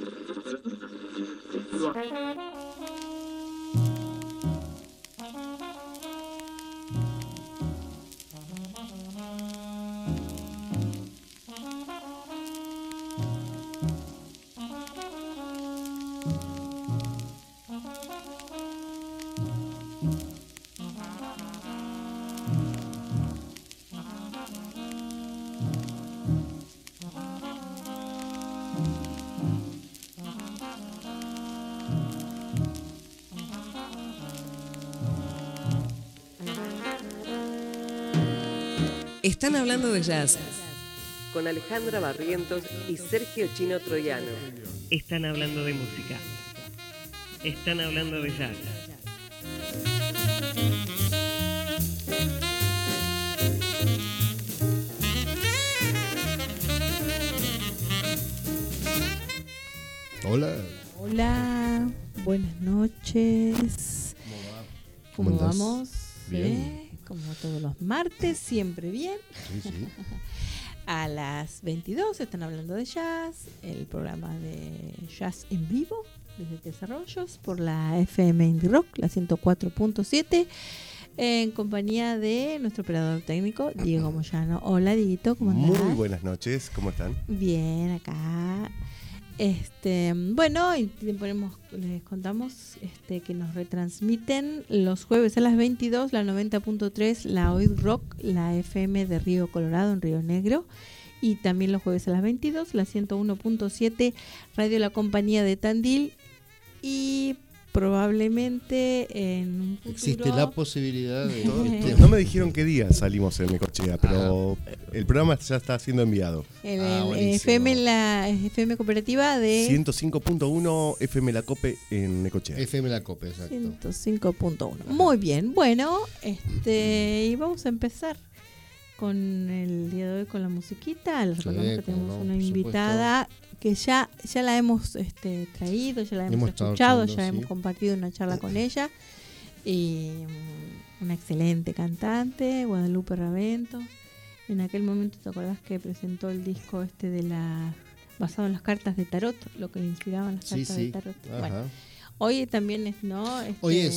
Están hablando de jazz. Con Alejandra Barrientos y Sergio Chino Troiano. Están hablando de música. Están hablando de jazz. Hola. Hola, buenas noches. ¿Cómo vamos? Bien. Como todos los martes, siempre bien. Sí. A las 22 están hablando de jazz, el programa de jazz en vivo desde Desarrollos por la FM Indie Rock, la 104.7, en compañía de nuestro operador técnico, Diego Moyano. Hola, Dieguito, ¿cómo andás? Muy buenas noches, ¿cómo están? Bien, acá. Bueno, y les contamos que nos retransmiten los jueves a las 22 la 90.3, la Oid Rock, la FM de Río Colorado en Río Negro, y también los jueves a las 22 la 101.7 Radio La Compañía de Tandil, y probablemente en un futuro Existe la posibilidad de... No me dijeron qué día salimos en Necochea, pero el programa ya está siendo enviado. la FM cooperativa de 105.1 FM La Cope en Necochea. FM La Cope, exacto. 105.1. Muy bien, bueno, y vamos a empar con el día de hoy con la musiquita. Les recordamos que tenemos una invitada que ya la hemos traído, ya la hemos escuchado, ya hemos compartido una charla con ella, y una excelente cantante, Guadalupe Ravento. En aquel momento, ¿te acordás que presentó el disco basado en las cartas de tarot, lo que le inspiraban las cartas de tarot? Bueno, hoy también es, ¿no? Hoy es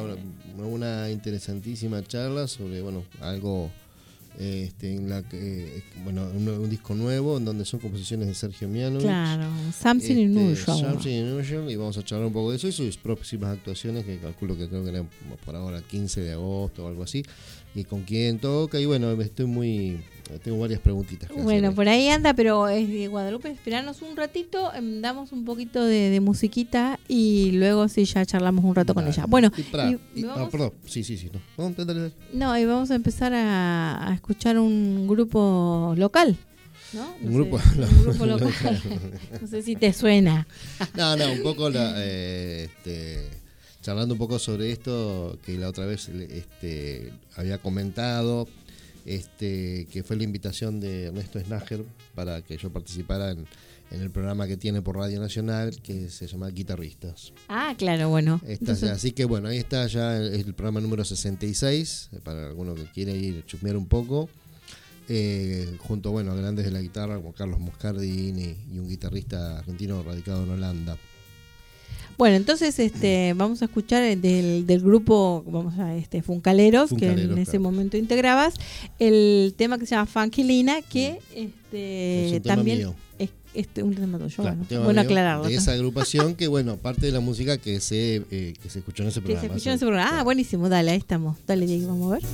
una interesantísima charla sobre, algo en la que, un disco nuevo en donde son composiciones de Sergio Mianovich. Claro, Something Unusual, y vamos a charlar un poco de eso y sus próximas actuaciones, que calculo que creo que eran por ahora 15 de agosto o algo así, y con quién toca, y tengo varias preguntitas que hacer. Por ahí anda, pero Guadalupe, esperanos un ratito, damos un poquito de musiquita y luego sí ya charlamos un rato con ella. Bueno, perdón, sí, no. No, y vamos a empezar a escuchar un grupo local, ¿no? Un grupo local. No sé si te suena. No, un poco charlando un poco sobre esto que la otra vez había comentado, que fue la invitación de Ernesto Snager para que yo participara en el programa que tiene por Radio Nacional, que se llama Guitarristas. Ah, claro, bueno. Así que ahí está ya el programa número 66, para alguno que quiere ir a chusmear un poco, junto a grandes de la guitarra como Carlos Moscardini y un guitarrista argentino radicado en Holanda. Bueno, entonces vamos a escuchar del grupo, Funcaleros, que en ese momento integrabas, el tema que se llama Funky Lina, que es un también tema mío. Es un tema tuyo. Claro, bueno aclararlo. De esa agrupación que, parte de la música que se escuchó en ese programa. Ah, buenísimo, dale, ahí estamos. Dale, Diego, vamos a ver.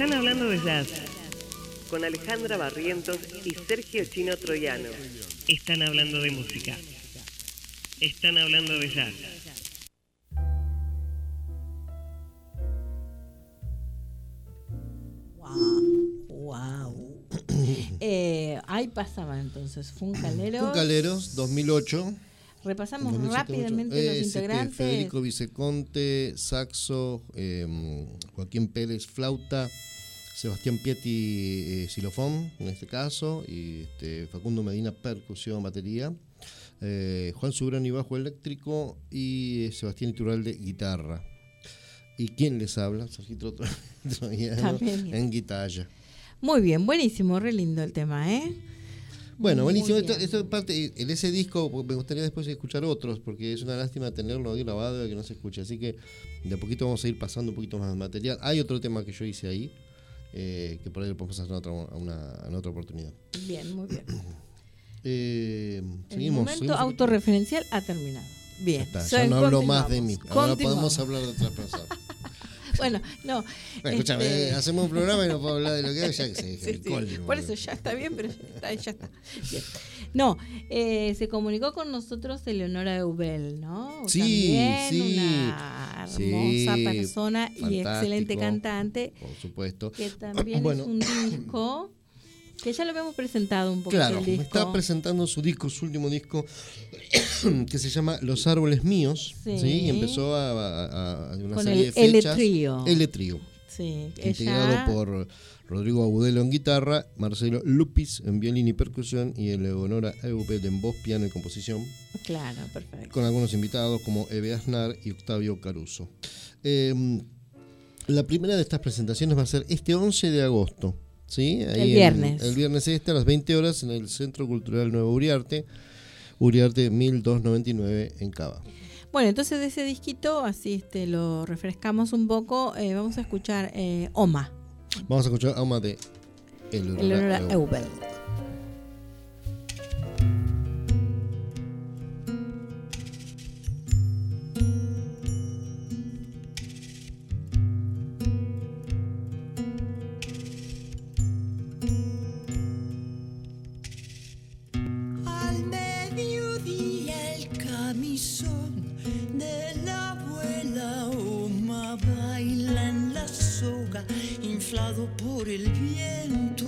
Están hablando de jazz. Con Alejandra Barrientos y Sergio Chino Troiano. Están hablando de música. Están hablando de jazz. Wow. Ahí pasaba entonces Funcaleros. Funcaleros, 2008. Repasamos 2007, rápidamente los integrantes. Federico Viceconte, saxo, Joaquín Pérez, flauta, Sebastián Pieti, xilofón, en este caso, y Facundo Medina, percusión, batería, Juan Subrani, bajo eléctrico, y Sebastián Iturralde, guitarra. ¿Y quién les habla? Sergio Troiano, en guitarra. Muy bien, buenísimo, re lindo el tema, ¿eh? Bueno, buenísimo. Esto parte, en ese disco me gustaría después escuchar otros, porque es una lástima tenerlo ahí grabado y que no se escuche. Así que de a poquito vamos a ir pasando un poquito más de material. Hay otro tema que yo hice ahí, que por ahí lo podemos hacer en otra oportunidad. Bien, muy bien. Seguimos. El momento autorreferencial ha terminado. Bien. Ya no hablo más de mí. Ahora podemos hablar de otras personas. Bueno, no. Escúchame, hacemos un programa y no puedo hablar de lo que hay, ya que se sí. Por eso ya está bien, pero ya está. Bien. No, se comunicó con nosotros Eleonora Eubel, ¿no? Sí, también una hermosa persona y excelente cantante. Por supuesto. Que también es un disco que ya lo habíamos presentado un poco. Claro, el disco. me está presentando su último disco, que se llama Los Árboles Míos, ¿sí? Y empezó a una con serie de fechas. El Trío. Sí, integrado por Rodrigo Agudelo en guitarra, Marcelo Lupis en violín y percusión, y Eleonora Eubel en voz, piano y composición. Claro, perfecto. Con algunos invitados como Eve Aznar y Octavio Caruso. La primera de estas presentaciones va a ser este 11 de agosto. ¿Sí? Ahí el viernes a las 20 horas en el Centro Cultural Nuevo Uriarte 1299 en Cava. Bueno, entonces de ese disquito, así lo refrescamos un poco, vamos a escuchar Oma. Vamos a escuchar Oma de Eleonora Eubel. De la abuela Oma baila en la soga, inflado por el viento.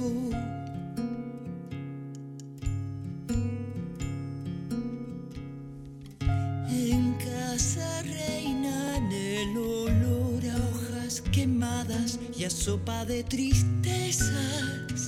En casa reinan el olor a hojas quemadas y a sopa de tristezas.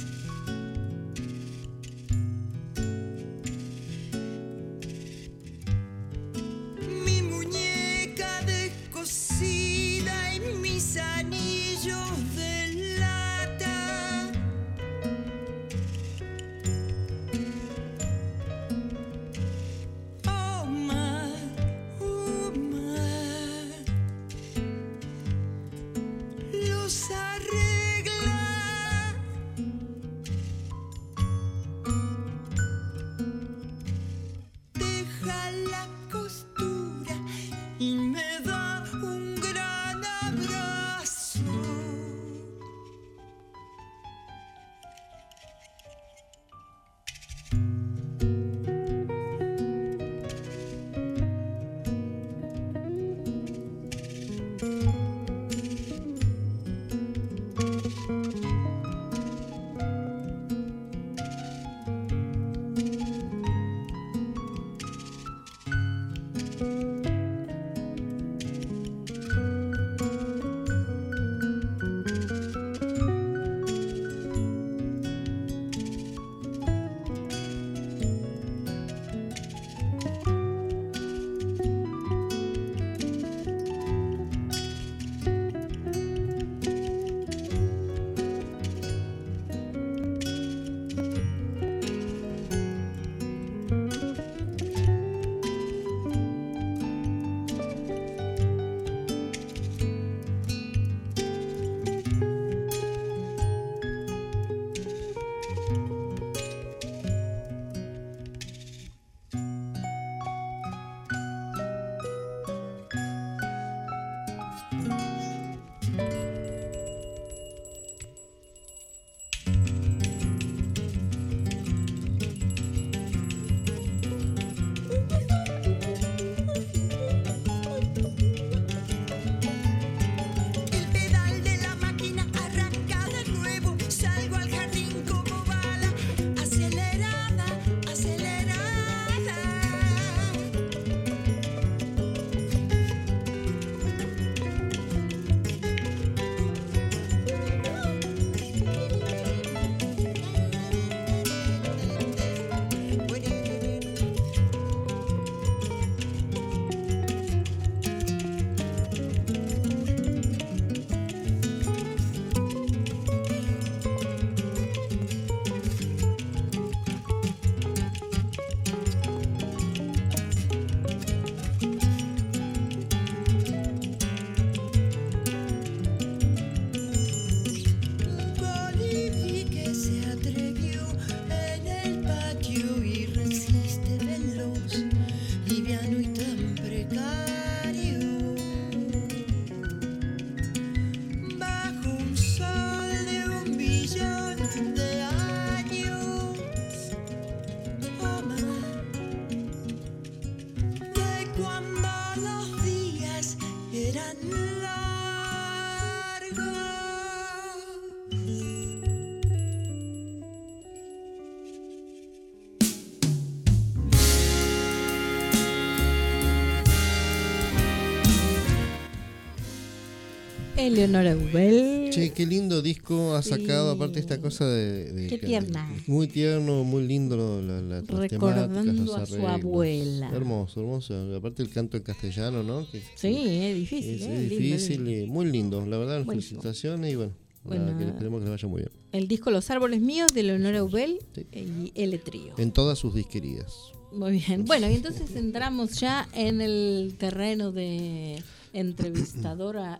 Eleonora Eubel. Che, qué lindo disco ha sacado, aparte esta cosa de qué tierna. Muy tierno, muy lindo las recordando a su abuela. Hermoso, hermoso. Aparte el canto en castellano, ¿no? Sí, es difícil. Es difícil lindo. y muy lindo, la verdad. Buenísimo. Felicitaciones y bueno, nada, que esperemos que le vaya muy bien. El disco Los Árboles Míos de Eleonora Eubel Sí. y L Trío. En todas sus disquerías. Muy bien. Bueno, y entonces entramos ya en el terreno de entrevista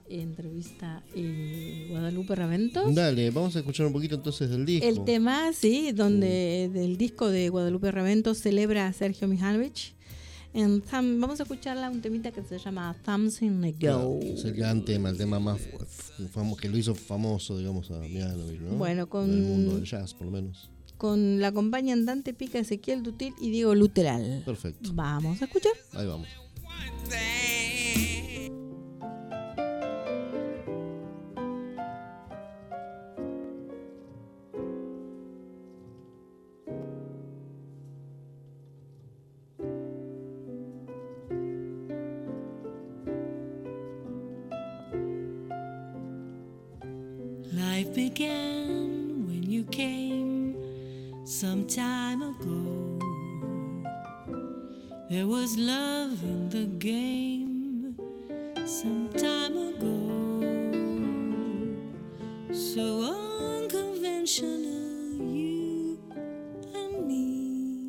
Guadalupe Raventos. Dale, vamos a escuchar un poquito entonces del disco. El tema, sí, donde del disco de Guadalupe Raventos celebra a Sergio Mihanovich. Vamos a escucharla un temita que se llama Thumbs in a Go. Es el gran tema, el tema más famoso que lo hizo famoso, digamos, a Mihanovich, ¿no? Bueno, en el mundo del jazz, por lo menos. Con la acompañan Dante Pica, Ezequiel Dutil y Diego Luteral. Perfecto. Vamos a escuchar. Ahí vamos. Life began when you came some time ago. There was love in the game some time ago. So unconventional, you and me,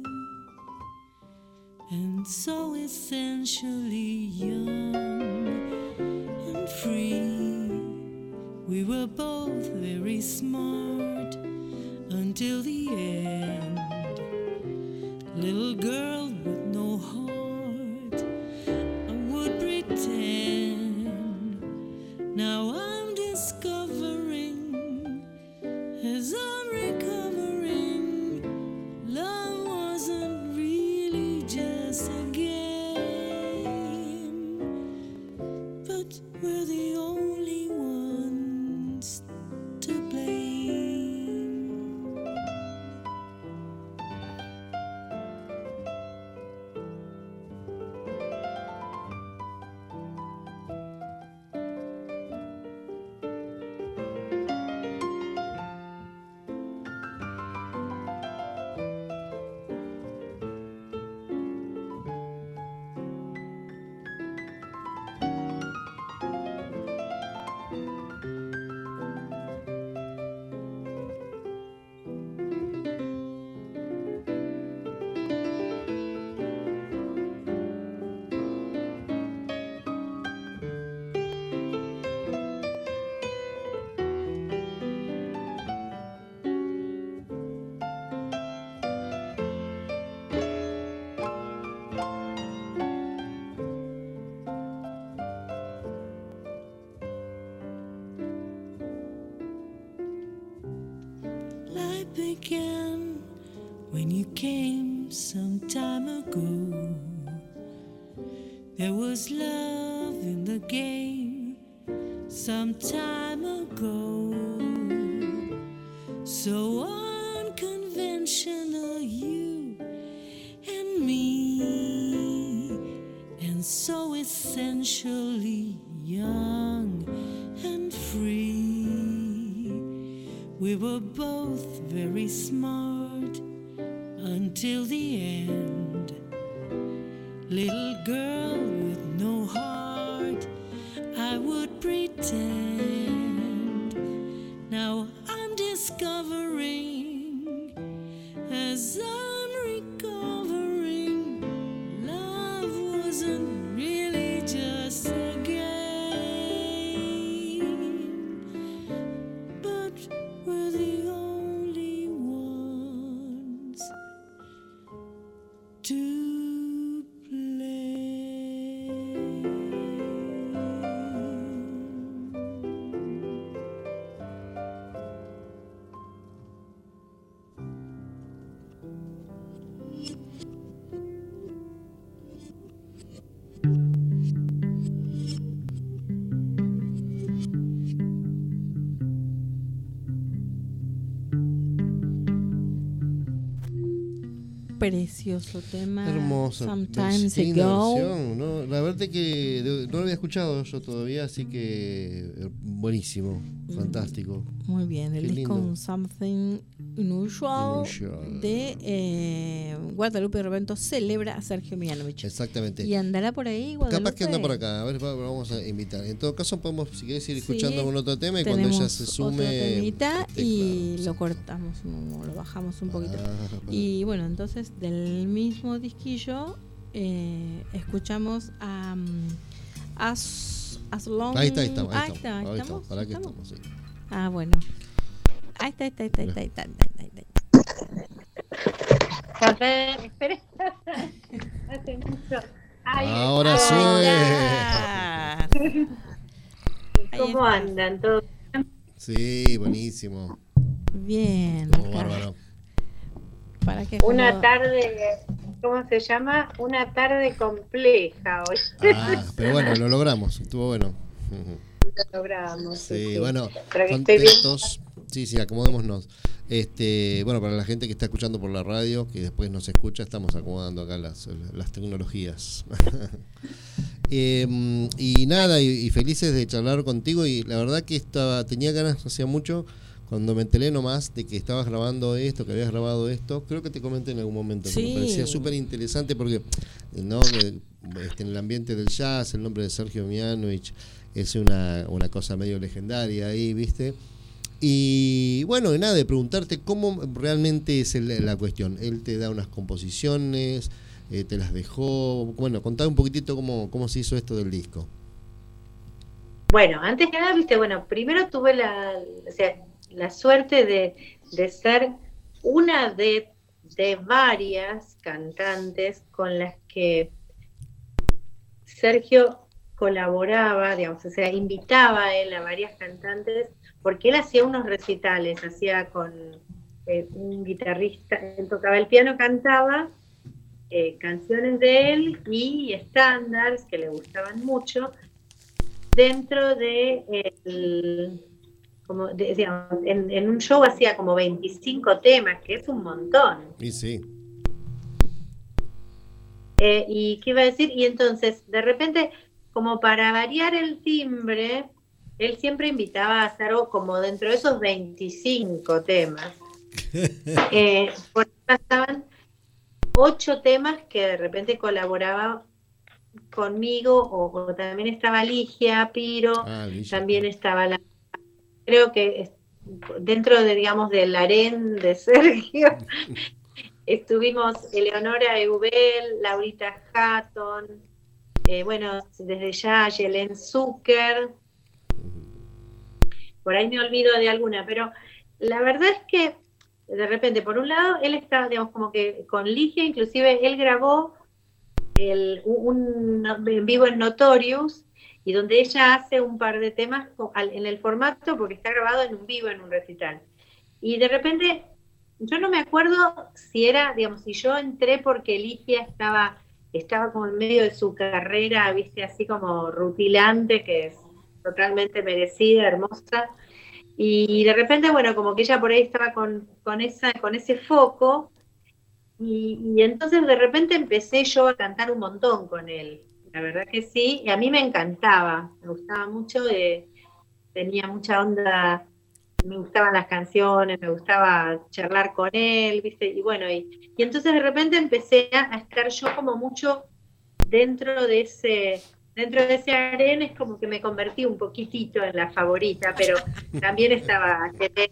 and so essentially young and free. We were both very smart until the end. Little girl with no heart, I would pretend. Now I'm discovering, as I'm recovering, love wasn't really just a game, but we're the only ones to blame. Life began when you came some time ago. There was love in the game some time ago. So unconventional, you and me, and so essentially young and free. We were both very smart until the end. Little girl with no heart, I would pretend. Now I'm discovering, as I'm recovering, love wasn't really just a game, but we're the only ones to blame. precioso tema. Hermoso. Sometimes Qué Ago. innovación, ¿no? La verdad es que no lo había escuchado yo todavía, así que buenísimo, fantástico. Muy bien, el Qué disco lindo. Something Unusual de Guadalupe Rovento celebra a Sergio Mianovich. Exactamente. Y andará por ahí, Guadalupe. Capaz que anda por acá, a ver, vamos a invitar. En todo caso, podemos, si querés, ir escuchando Sí, algún otro tema y cuando ella se sume. otro temita y claro, lo sí. cortamos, lo bajamos un poquito. Bueno. Y bueno, entonces del mismo disquillo escuchamos a As Long. Ahí está. ¿Para qué estamos? Sí. Ah, bueno. Ahí está. A ver, espera. Hace mucho. Ahí Ahora está. sí. ¿Cómo andan todos? Sí, buenísimo. Bien. Todo acá. bárbaro. Para que Una tarde, ¿cómo se llama? Una tarde compleja hoy. Pero bueno, lo logramos, estuvo bueno. Lo logramos. Sí, bueno, Pero que estoy bien. contentos. Sí, acomodémonos. Bueno, para la gente que está escuchando por la radio, que después nos escucha, estamos acomodando acá las tecnologías. Y nada, y felices de charlar contigo. Y la verdad que tenía ganas, hacía mucho, cuando me enteré nomás de que estabas grabando esto, que habías grabado esto. Creo que te comenté en algún momento, que me parecía súper interesante porque, ¿no? En el ambiente del jazz, el nombre de Sergio Mianovich es una cosa medio legendaria ahí, ¿viste? Y bueno, nada, de preguntarte cómo realmente es la cuestión. Él te da unas composiciones, te las dejó. Bueno, contá un poquitito cómo se hizo esto del disco. Bueno, antes que nada, viste, bueno, primero tuve la suerte de ser una de varias cantantes con las que Sergio colaboraba, digamos, o sea, invitaba a él a varias cantantes, porque él hacía unos recitales, hacía con un guitarrista, él tocaba el piano, cantaba canciones de él y estándares que le gustaban mucho, dentro de, digamos, en un show hacía como 25 temas, que es un montón. Y sí. ¿Y qué iba a decir? Y entonces, de repente, como para variar el timbre, él siempre invitaba a hacer algo como dentro de esos 25 temas. Por ahí pasaban 8 temas que de repente colaboraba conmigo, o también estaba Ligia Piro, también estaba creo que dentro de, digamos, del harén de Sergio, estuvimos Eleonora Eubel, Laurita Hatton, bueno, desde ya Yelén Zucker, por ahí me olvido de alguna, pero la verdad es que de repente, por un lado, él está, digamos, como que con Ligia, inclusive él grabó un en vivo en Notorious, y donde ella hace un par de temas en el formato, porque está grabado en un vivo, en un recital. Y de repente, yo no me acuerdo si era, digamos, si yo entré porque Ligia estaba como en medio de su carrera, viste, así como rutilante, que es totalmente merecida, hermosa, y de repente, bueno, como que ella por ahí estaba con ese foco, y entonces de repente empecé yo a cantar un montón con él, la verdad que sí, y a mí me encantaba, me gustaba mucho, tenía mucha onda, me gustaban las canciones, me gustaba charlar con él, ¿viste? Y bueno, y entonces de repente empecé a estar yo como mucho dentro de ese harén, es como que me convertí un poquitito en la favorita, pero también estaba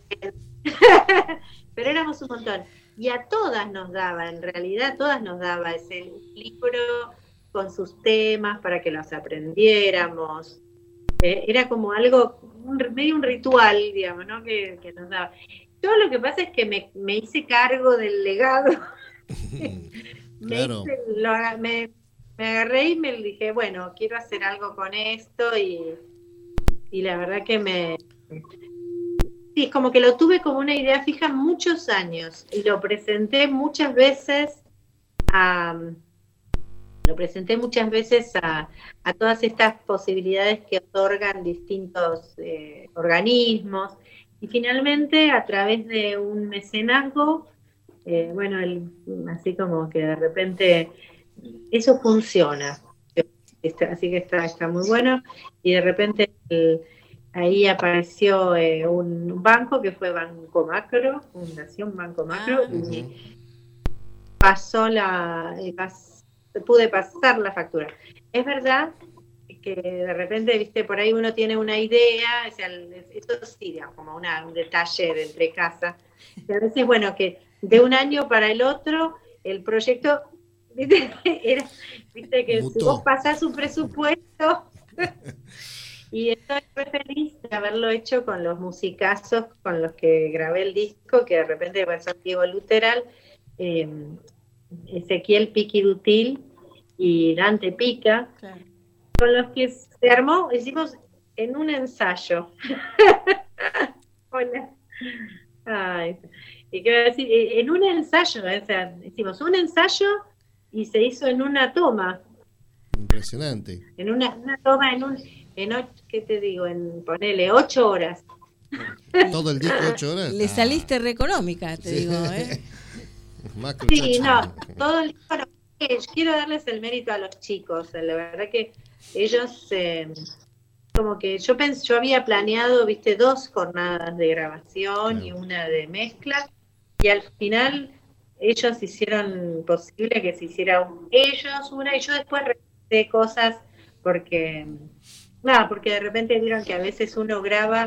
pero éramos un montón. Y a todas nos daba, en realidad a todas nos daba ese libro con sus temas para que los aprendiéramos. Era como algo, medio un ritual, digamos, ¿no? Que nos daba. Todo lo que pasa es que me hice cargo del legado. Claro. Me agarré y me dije, bueno, quiero hacer algo con esto, y la verdad que sí, es como que lo tuve como una idea fija muchos años, y lo presenté muchas veces a todas estas posibilidades que otorgan distintos organismos, y finalmente a través de un mecenazgo bueno, así como que de repente eso funciona. Así que está muy bueno. Y de repente ahí apareció un banco que fue Banco Macro, Fundación Banco Macro, y pasó pude pasar la factura. Es verdad que de repente, viste, por ahí uno tiene una idea, o sea, esto sí, digamos, como un detalle de entre casa. Y a veces, bueno, que de un año para el otro, el proyecto, viste que si vos pasás un presupuesto, y estoy muy feliz de haberlo hecho con los musicazos con los que grabé el disco, que de repente son Diego Luteral, Ezequiel Piqui Dutil y Dante Pica, claro, con los que se armó, hicimos en un ensayo. Hola. Ay, y quiero decir, en un ensayo, o sea, hicimos un ensayo y se hizo en una toma. Impresionante. En una toma, ¿qué te digo? Ponele 8 horas. ¿Todo el disco 8 horas? Le saliste re económica, te digo, ¿eh? Sí, no, todo el disco no. Quiero darles el mérito a los chicos, la verdad que ellos, como que yo había planeado, viste, 2 jornadas de grabación, claro, y una de mezcla, y al final ellos hicieron posible que se hiciera ellos una, y yo después revisé cosas porque de repente vieron que a veces uno graba,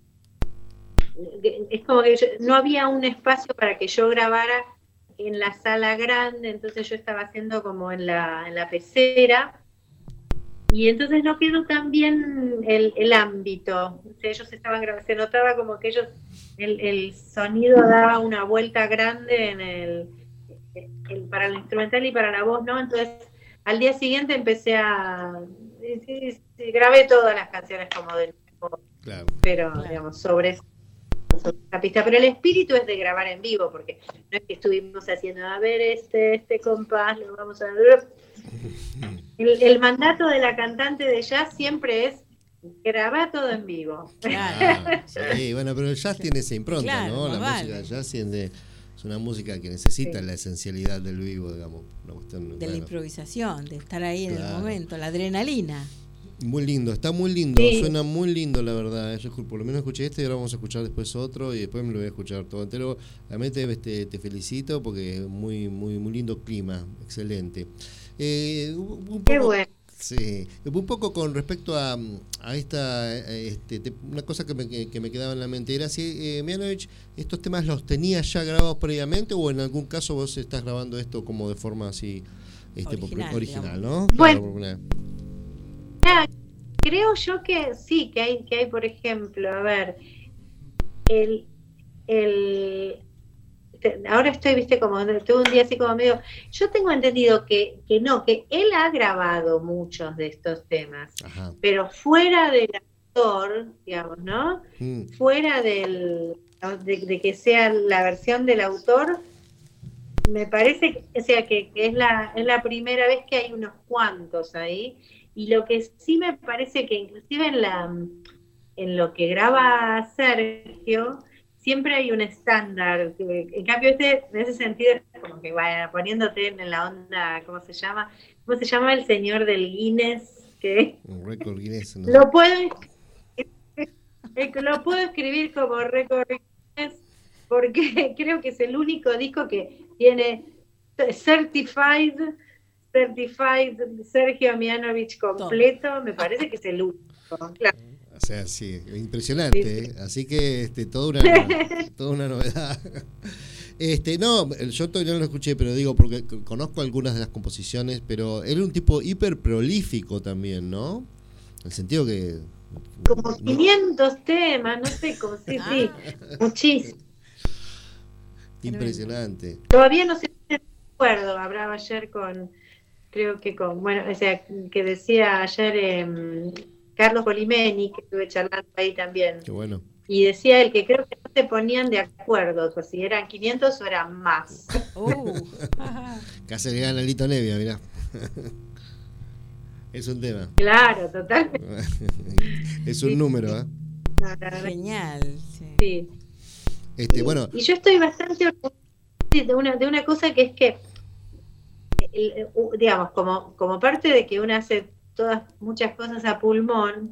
es como que no había un espacio para que yo grabara en la sala grande, entonces yo estaba haciendo como en la pecera, y entonces no quedó tan bien el ámbito. O sea, ellos estaban grabando, se notaba como que ellos, el sonido daba una vuelta grande para el instrumental y para la voz, ¿no? Entonces, al día siguiente grabé todas las canciones como del mismo, claro, pero claro, digamos, sobre la pista, pero el espíritu es de grabar en vivo, porque no es que estuvimos haciendo, a ver, este compás, lo vamos a ver. El mandato de la cantante de jazz siempre es grabar todo en vivo. Claro, sí, bueno, pero el jazz tiene esa impronta, claro, ¿no? La música del jazz es una música que necesita, sí, la esencialidad del vivo, digamos. Una cuestión, de la improvisación, de estar ahí, claro, en el momento, la adrenalina. Muy lindo, está muy lindo, sí, suena muy lindo, la verdad. Yo por lo menos escuché este y ahora vamos a escuchar después otro y después me lo voy a escuchar todo entero. Realmente te felicito porque muy muy muy lindo clima, excelente. Un poco, qué bueno. Sí, un poco con respecto a esta una cosa que me quedaba en la mente era si Mianovich, estos temas los tenías ya grabados previamente o en algún caso vos estás grabando esto como de forma así original, ¿no? Bueno, claro, creo yo que sí, que hay por ejemplo, a ver, ahora estoy, viste, como tuve un día así como medio, yo tengo entendido que él ha grabado muchos de estos temas, ajá, pero fuera del autor, digamos, ¿no? Fuera de que sea la versión del autor, me parece que es la primera vez que hay unos cuantos ahí. Y lo que sí me parece que inclusive en lo que graba Sergio, siempre hay un estándar. En cambio, en ese sentido, como que vaya poniéndote en la onda, ¿cómo se llama? ¿Cómo se llama el señor del Guinness? Un récord Guinness. No. Lo puedo escribir como récord Guinness porque creo que es el único disco que tiene Certified Sergio Mianovich completo, me parece que es el único, claro. O sea, sí, impresionante, sí, sí. Así que toda una novedad. No, yo todavía no lo escuché, pero digo, porque conozco algunas de las composiciones, pero él era un tipo hiper prolífico también, ¿no? En el sentido que... Como 500 temas, no sé, como sí, muchísimo. Impresionante. Todavía no sé si acuerdo, hablaba ayer o sea, que decía ayer Carlos Polimeni, que estuve charlando ahí también. Qué bueno. Y decía él que creo que no se ponían de acuerdo, pues si eran 500 o eran más. Casi le gana Lito Nevia, mirá. Es un tema. Claro, totalmente. Es un número, ¿eh? Genial. Sí. Bueno. Y yo estoy bastante orgullosa de una cosa que es que, digamos, como parte de que uno hace muchas cosas a pulmón,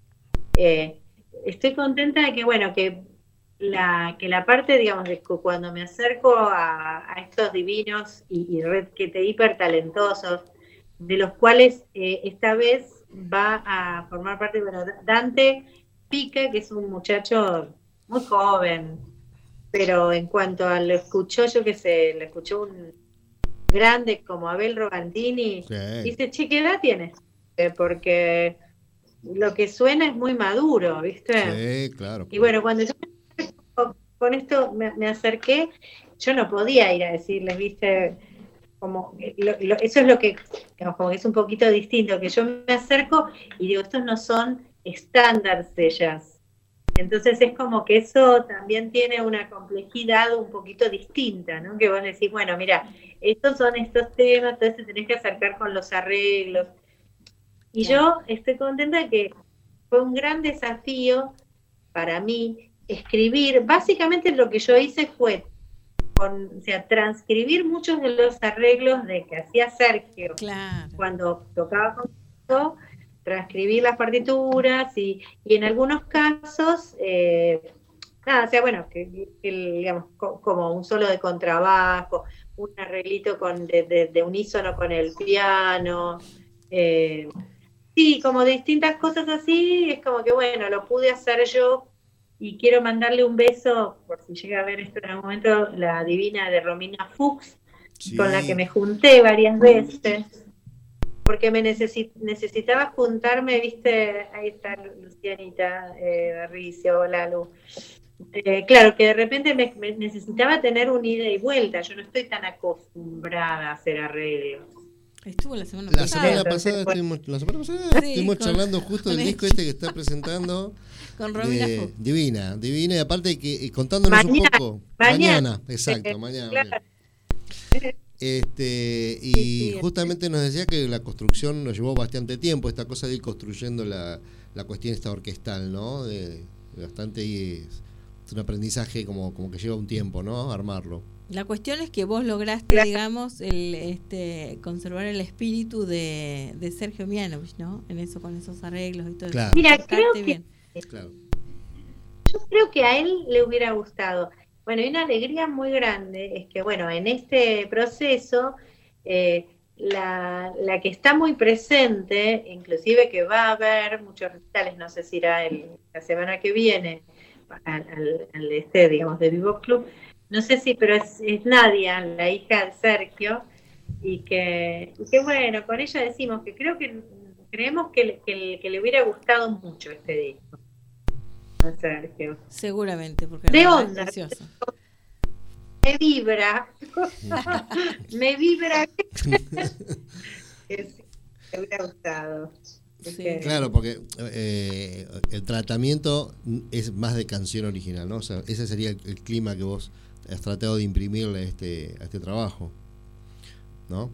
estoy contenta de que, bueno, que la parte, digamos, de cuando me acerco a estos divinos y requete hiper talentosos, de los cuales esta vez va a formar parte, bueno, Dante Pica, que es un muchacho muy joven, pero en cuanto a lo escuchó, yo qué sé, lo escuchó un grande como Abel Rogantini, dice, che, ¿qué edad tienes? Porque lo que suena es muy maduro, ¿viste? Sí, claro. Y bueno, cuando yo con esto me acerqué, yo no podía ir a decirles, ¿viste? Como eso es lo que, digamos, como que es un poquito distinto, que yo me acerco y digo, estos no son estándares de jazz. Entonces es como que eso también tiene una complejidad un poquito distinta, ¿no? Que vos decís, bueno, mira, estos son estos temas, entonces te tenés que acercar con los arreglos. Y yo estoy contenta de que fue un gran desafío para mí escribir. Básicamente lo que yo hice fue transcribir muchos de los arreglos de que hacía Sergio cuando tocaba conmigo, transcribir las partituras y en algunos casos, bueno, digamos, como un solo de contrabajo, un arreglito de unísono con el piano, sí, como distintas cosas así, es como que bueno, lo pude hacer yo. Y quiero mandarle un beso, por si llega a ver esto en algún momento, la divina de Romina Fuchs, con la que me junté varias veces, porque me necesitaba juntarme, viste, ahí está Lucianita Barricio, hola Lu. Claro, que de repente me necesitaba tener un ida y vuelta, yo no estoy tan acostumbrada a hacer arreglos. Estuvo la semana pasada. Estuvimos charlando justo del disco este que está presentando. Con Romina Fuchs. Divina, y aparte que contándonos un poco. Mañana, exacto, mañana. Claro. Y justamente nos decía que la construcción nos llevó bastante tiempo, esta cosa de ir construyendo la cuestión esta orquestal, ¿no? Bastante, y es un aprendizaje como que lleva un tiempo, ¿no? Armarlo. La cuestión es que vos lograste, digamos, conservar el espíritu de Sergio Mianovich, ¿no? En eso, con esos arreglos y todo claro. eso. Mira, creo que claro. Yo creo que a él le hubiera gustado. Bueno, y una alegría muy grande es que, bueno, en este proceso, la que está muy presente, inclusive que va a haber muchos recitales, no sé si irá la semana que viene, al digamos, de Vivo Club, no sé si, pero es Nadia, la hija de Sergio, y que bueno, con ella decimos que creemos que le hubiera gustado mucho este disco a Sergio. Seguramente, porque de era onda, precioso. Me vibra que le hubiera gustado. Sí. Claro, porque el tratamiento es más de canción original, ¿no? O sea, ese sería el clima que vos has tratado de imprimirle a este trabajo, ¿no?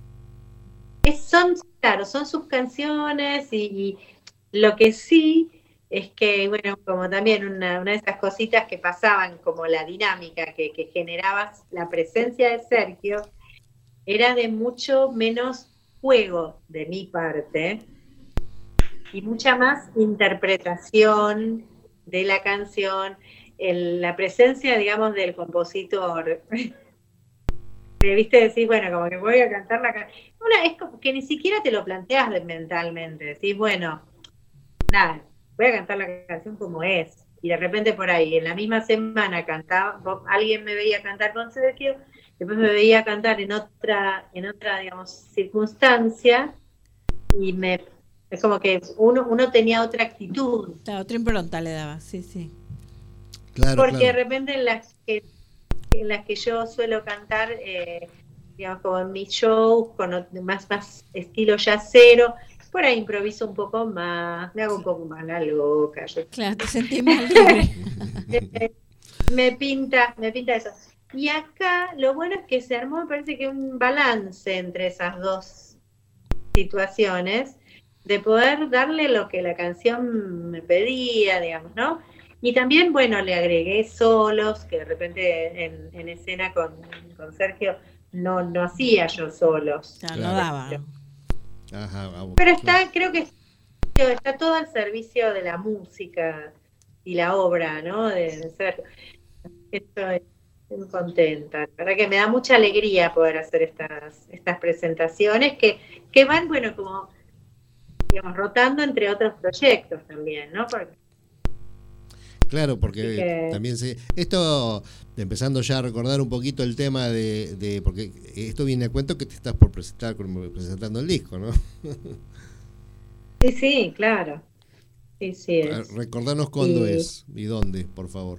Son sus canciones y lo que sí es que, bueno, como también una de esas cositas que pasaban, como la dinámica que generaba la presencia de Sergio, era de mucho menos juego de mi parte y mucha más interpretación de la canción, la presencia, digamos, del compositor. Viste, decís, bueno, como que voy a cantar la canción. Es como que ni siquiera te lo planteas mentalmente. Decís, bueno, nada, voy a cantar la canción como es. Y de repente por ahí, en la misma semana alguien me veía cantar con Sergio, después me veía cantar en otra, digamos, circunstancia, y es como que uno tenía otra actitud. Otra impronta le daba, sí. Claro, porque de repente en las que yo suelo cantar, digamos, como en mis shows, con más estilo jazzero, por ahí improviso un poco más, me hago un poco más la loca. Claro, te sentís más libre. me pinta eso. Y acá lo bueno es que se armó, me parece que un balance entre esas dos situaciones, de poder darle lo que la canción me pedía, digamos, ¿no? Y también, bueno, le agregué solos, que de repente en escena con Sergio no hacía yo solos. Ya, no daba. Ajá, Pero creo que está todo al servicio de la música y la obra, ¿no? De Sergio. Estoy muy contenta. La verdad que me da mucha alegría poder hacer estas presentaciones que van, bueno, como, digamos, rotando entre otros proyectos también, ¿no? Claro, porque también esto, empezando ya a recordar un poquito el tema de porque esto viene a cuento que te estás por presentar presentando el disco, ¿no? Sí, claro. Sí. Recordanos cuándo es y dónde, por favor.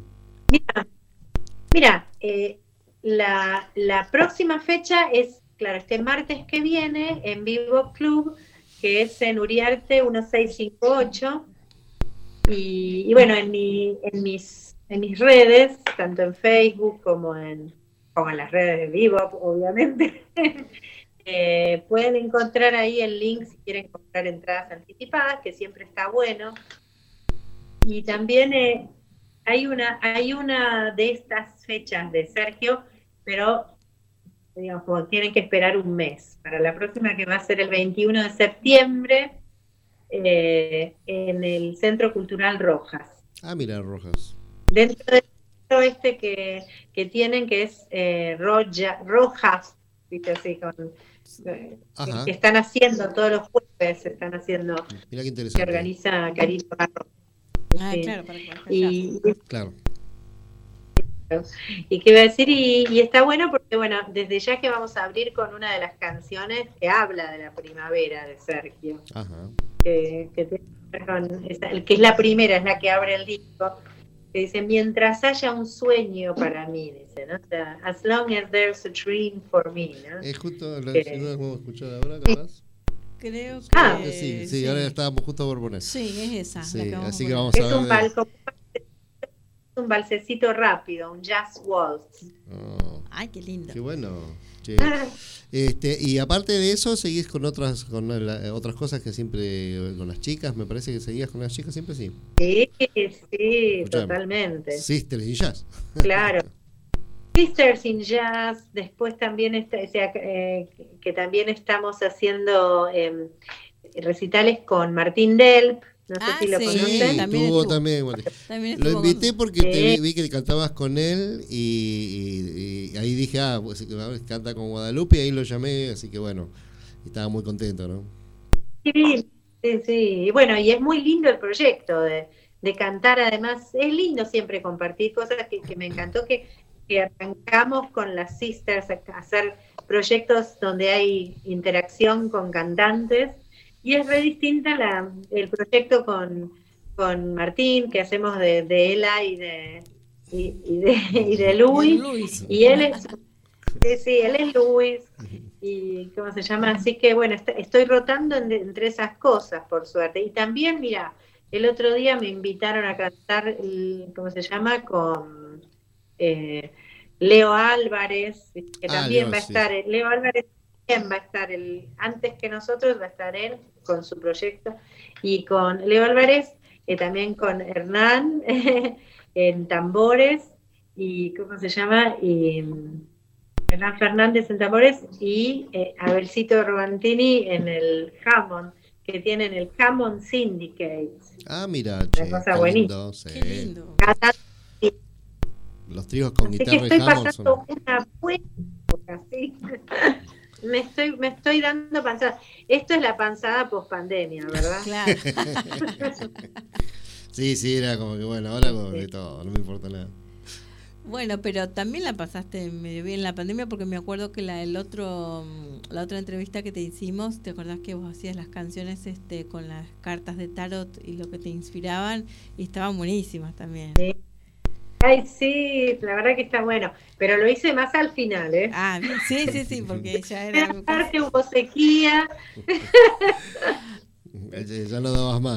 Mira, la próxima fecha es, claro, este martes que viene en Vivo Club, que es en Uriarte 1658. Y bueno, en mis redes, tanto en Facebook como en las redes de Vivo, obviamente, pueden encontrar ahí el link si quieren comprar entradas anticipadas, que siempre está bueno. Y también hay una de estas fechas de Sergio, pero digamos, como tienen que esperar un mes. Para la próxima, que va a ser el 21 de septiembre, en el Centro Cultural Rojas. Ah, mira, Rojas. Dentro del centro que tienen, que es Rojas, ¿viste? Así, que están haciendo todos los jueves, están haciendo, mira qué interesante. Que organiza Carito Barro. Ah, claro, para claro. Y qué iba a decir, y está bueno porque, bueno, desde ya que vamos a abrir con una de las canciones que habla de la primavera de Sergio. Ajá. Que es la primera, es la que abre el disco, que dice, mientras haya un sueño para mí, dice, ¿no? O sea, as long as there's a dream for me, ¿no? Es justo lo que hemos escuchado ahora, capaz. Creo que sí, ahora estábamos justo por poner. Sí, es esa. Sí, así que vamos a ver. Un valsecito rápido, un jazz waltz. Oh, ay, qué lindo. Qué bueno. Che. Y aparte de eso, seguís con otras cosas que siempre con las chicas, me parece que seguías con las chicas siempre, sí. Sí, escuchame, totalmente. Sisters in Jazz. Claro. Sisters in Jazz, después también que también estamos haciendo recitales con Martín Delp. No sé si lo conocen. Sí, también. Lo invité porque vi que cantabas con él y ahí dije, pues canta con Guadalupe, y ahí lo llamé, así que bueno, estaba muy contento, ¿no? Sí. Y bueno, y es muy lindo el proyecto de cantar, además, es lindo siempre compartir cosas que me encantó que arrancamos con las Sisters a hacer proyectos donde hay interacción con cantantes. Y es re distinta el proyecto con Martín, que hacemos de Ela y de Luis. Y él es Luis. Y ¿cómo se llama? Así que bueno, estoy rotando entre esas cosas, por suerte. Y también, mira, el otro día me invitaron a cantar, ¿cómo se llama? Con Leo Álvarez, que también va a estar. Leo Álvarez también va a estar, antes que nosotros va a estar él con su proyecto, y con Leo Álvarez, también con Hernán en tambores, y ¿cómo se llama? Y Hernán Fernández en tambores, y Abelcito Robantini en el Hammond, que tienen el Hammond Syndicate. Ah, mira, che, una cosa buenísima. Qué lindo. Los tríos con guitarra y estoy Hammond pasando una buena época, ¿sí? Me estoy dando panzada. Esto es la panzada post pandemia, ¿verdad? Claro. Sí, era como que bueno, ahora como de todo, no me importa nada. Bueno, pero también la pasaste medio bien la pandemia, porque me acuerdo que la otra entrevista que te hicimos, ¿te acordás que vos hacías las canciones con las cartas de tarot y lo que te inspiraban? Y estaban buenísimas también. Sí. Ay, sí, la verdad que está bueno, pero lo hice más al final, ¿eh? Ah, sí, porque ya era... Aparte hubo sequía. Ya no dabas más.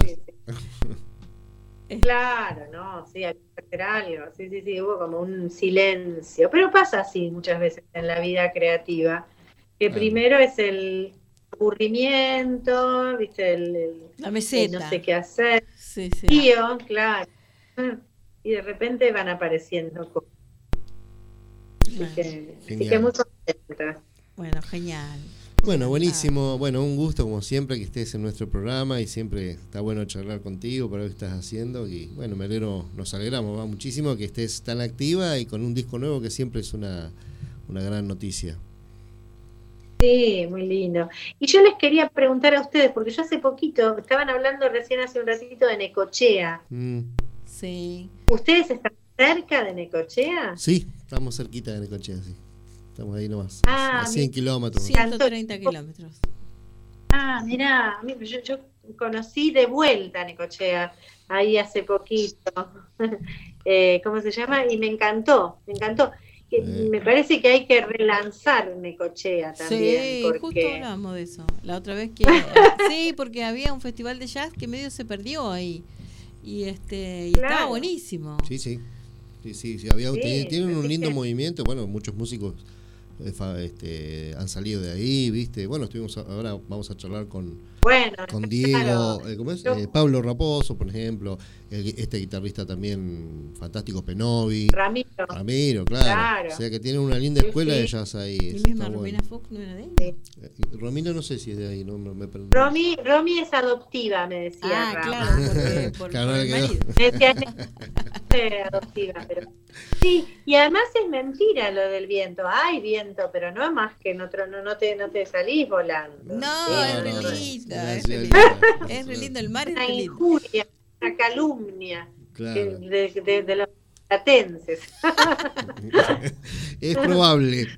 Claro, no, sí, había que hacer algo, sí, hubo como un silencio, pero pasa así muchas veces en la vida creativa, que primero es el aburrimiento, ¿viste? La meseta. No sé qué hacer. Sí. Tío, claro. y de repente van apareciendo cosas. Así que muy contenta. Bueno, genial. Bueno, buenísimo. Bueno, un gusto como siempre que estés en nuestro programa y siempre está bueno charlar contigo para lo que estás haciendo. Y bueno, nos alegramos muchísimo que estés tan activa y con un disco nuevo que siempre es una gran noticia. Sí, muy lindo. Y yo les quería preguntar a ustedes, porque yo hace poquito, estaban hablando recién hace un ratito de Necochea. Sí. ¿Ustedes están cerca de Necochea? Sí, estamos cerquita de Necochea, sí. Estamos ahí nomás, a 100 kilómetros. 130 kilómetros. Mirá, yo conocí de vuelta a Necochea, ahí hace poquito. ¿Cómo se llama? Y me encantó. Me parece que hay que relanzar Necochea también. Sí, porque... justo hablamos de eso. La otra vez que... sí, porque había un festival de jazz que medio se perdió ahí. Y estaba buenísimo. Sí. Tienen un lindo movimiento. Bueno, muchos músicos han salido de ahí, ¿viste? Bueno, ahora vamos a charlar con Diego, claro. ¿Cómo es? Pablo Raposo, por ejemplo, este guitarrista también fantástico, Penovi. Ramiro, claro. O sea que tienen una linda escuela de jazz ahí. ¿Y misma Romina Fox no era de ahí? Romina no sé si es de ahí, no me Romy es adoptiva, me decía. Claro, por el marido. Me decía adoptiva, pero sí, y además es mentira lo del viento. Hay viento, pero no más que en otro, no te salís volando. No, es re lindo. Es re lindo, el mar es una re lindo. injuria, una calumnia, claro, de los platenses. Es probable.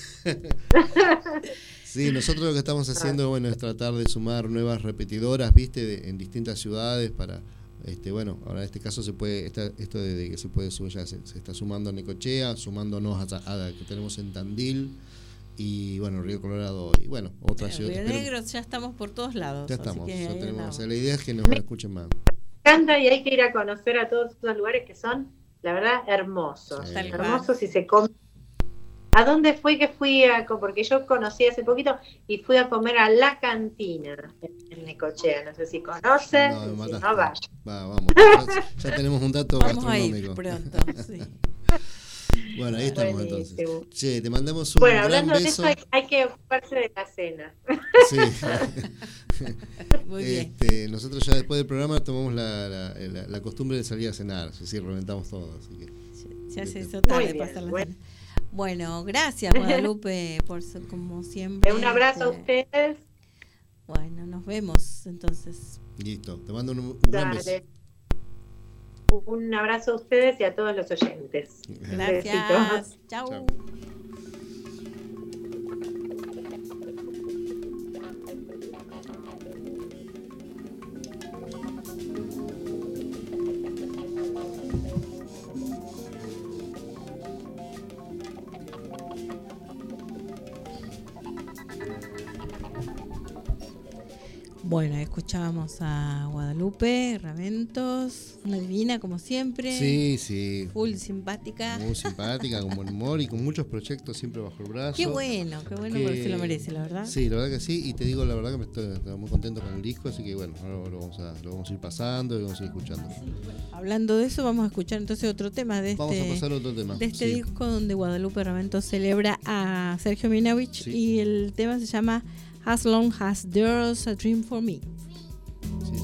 Sí, nosotros lo que estamos haciendo, es tratar de sumar nuevas repetidoras, ¿viste? En distintas ciudades para... ahora en este caso se puede, esto de que se puede subir, ya se está sumando a Necochea, sumándonos a que tenemos en Tandil y Río Colorado y otras ciudades. Río Negro, ya estamos por todos lados. Ya estamos, ya tenemos, la idea es que nos escuchen más. Me encanta y hay que ir a conocer a todos esos lugares que son, la verdad, hermosos. Sí. Hermosos y se comen. ¿A dónde fue que fui porque yo conocí hace poquito y fui a comer a La Cantina en Necochea? No sé si conocen, No, si no vayan. Vamos, ya tenemos un dato vamos gastronómico. A ir pronto, sí. Bueno, ahí estamos Buenísimo. entonces. Che, te mandamos un gran hablando beso. de eso, hay que ocuparse de la cena. Sí. Muy bien. Nosotros ya después del programa tomamos la costumbre de salir a cenar, es decir, reventamos todo. Así que, ya se hizo tarde pasar la cena. Bueno, gracias Guadalupe como siempre. Un abrazo a ustedes. Bueno, nos vemos entonces. Listo, te mando un gran beso. Un abrazo a ustedes y a todos los oyentes. Gracias. Chau. Bueno, escuchábamos a Guadalupe Raventos, una divina como siempre. Sí. Full simpática. Muy simpática, con buen humor y con muchos proyectos siempre bajo el brazo. Qué bueno, porque se lo merece, la verdad. Sí, la verdad que sí, y te digo la verdad que estoy muy contento con el disco, así que ahora lo vamos a ir pasando y vamos a ir escuchando. Sí, hablando de eso, vamos a escuchar entonces otro tema Vamos a pasar a otro tema. De este disco donde Guadalupe Raventos celebra a Sergio Minovich y el tema se llama As Long As There's a Dream for Me. Sí.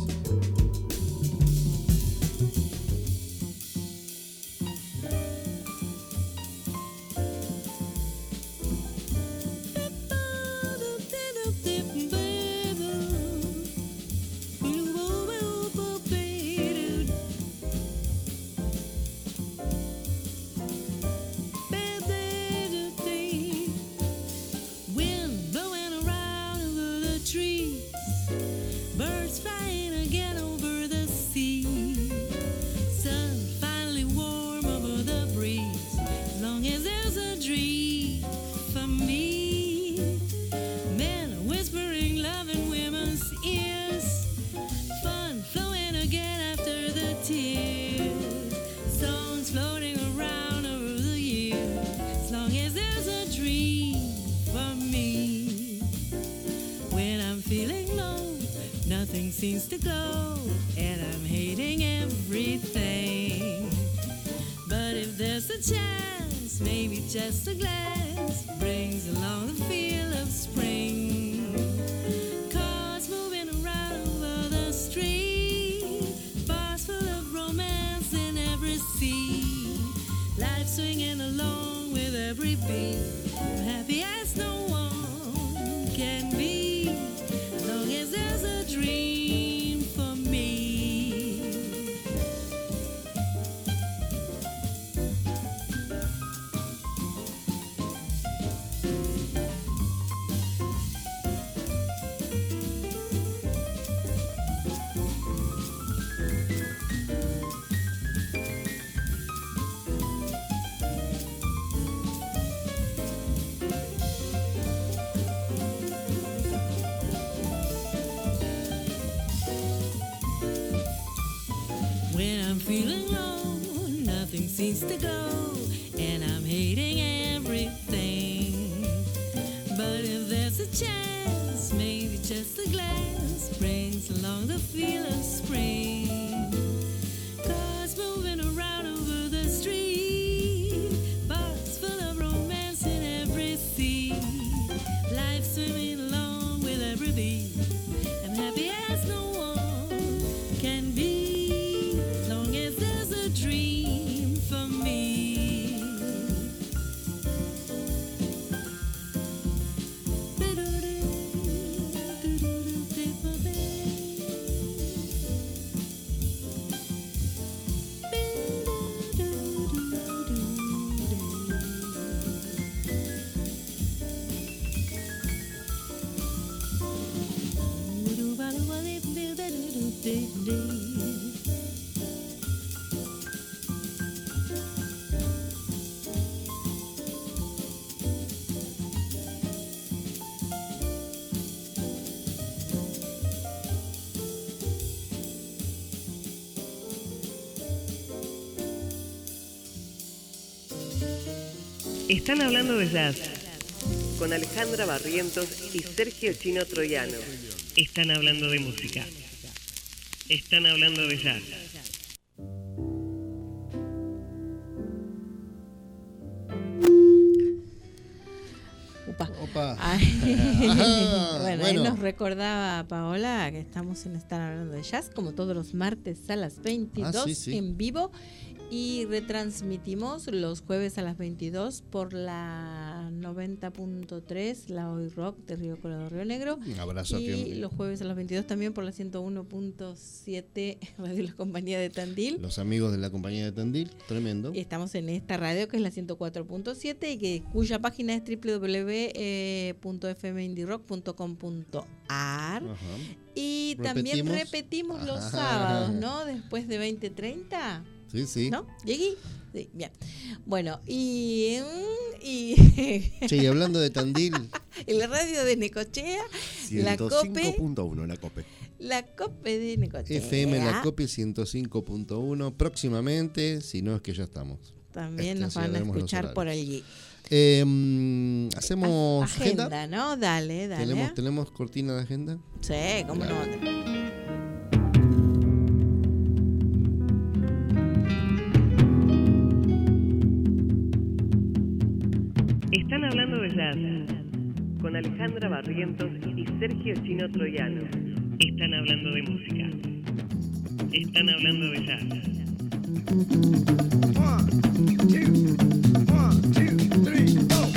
Seems to go, and I'm hating everything. there's a chance, maybe just a glance brings along the feel of spring. Cars moving around over the street, bars full of romance in every seat, life swinging along with every beat. I'm happy as no one can be, as long as there's a dream for me. When I'm feeling low, nothing seems to go, and I'm hating everything. But if there's a chance, maybe just a glance brings along the feel of spring. Cars moving around over the street, bars full of romance in every seat, life swimming along with every beat. I'm happy as no one can be, as long as there's a dream for me. Están hablando de jazz con Alejandra Barrientos y Sergio Chino Troyano. Están hablando de música. Están hablando de jazz. Opa. Bueno, ahí nos recordaba Paola que estamos en Están hablando de jazz, como todos los martes a las 22 sí. en vivo, y retransmitimos los jueves a las 22 por la 90.3, la Hoy Rock de Río Colorado, Río Negro. Un abrazo. Y los jueves a las 22 también por la 101.7 Radio La Compañía de Tandil. Los amigos de la compañía de Tandil, tremendo. Y estamos en esta radio que es la 104.7 y cuya página es www.fmindirock.com.ar. Y también repetimos los sábados, ¿no? Después de 20:30. Sí. ¿No? ¿Llegué? Sí, bien. Bueno, y sí, hablando de Tandil. En la radio de Necochea, la COPE. 105.1, la COPE. La COPE de Necochea. FM la COPE 105.1. Próximamente, si no es que ya estamos. También nos van a escuchar por allí. Hacemos agenda, ¿no? Dale. ¿Tenemos cortina de agenda? Sí, cómo no. Están hablando de jazz con Alejandra Barrientos y Sergio Chino Troyano. Están hablando de música. Están hablando de jazz. 1, 2, 3,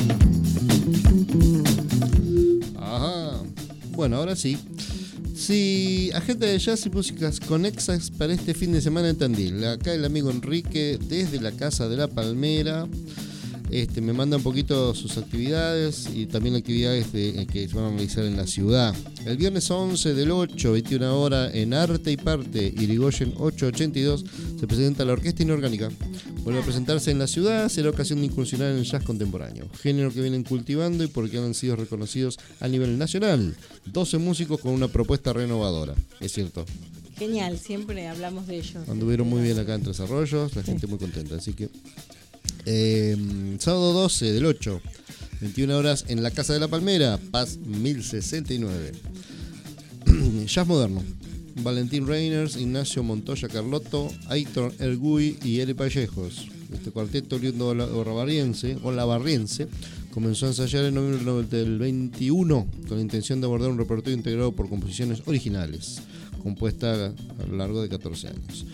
go. Ajá. Bueno, ahora sí. Sí, agenda de jazz y músicas conexas para este fin de semana en Tandil. Acá el amigo Enrique desde la Casa de la Palmera. Me manda un poquito sus actividades y también actividades que se van a realizar en la ciudad. El viernes 11 del 8, 21 horas, en Arte y Parte, Irigoyen 882, se presenta la Orquesta Inorgánica. Vuelve a presentarse en la ciudad, será ocasión de incursionar en el jazz contemporáneo, género que vienen cultivando y porque han sido reconocidos a nivel nacional. 12 músicos con una propuesta renovadora, es cierto. Genial, siempre hablamos de ellos. Anduvieron muy bien acá en Tres Arroyos, la gente muy contenta, así que... sábado 12 del 8, 21 horas en la Casa de la Palmera, Paz 1069. Jazz moderno. Valentín Reiners, Ignacio Montoya Carlotto, Aitor Ergui y Eli Vallejos. Este cuarteto olavarriense comenzó a ensayar en noviembre del 21 con la intención de abordar un repertorio integrado por composiciones originales, compuesta a lo largo de 14 años.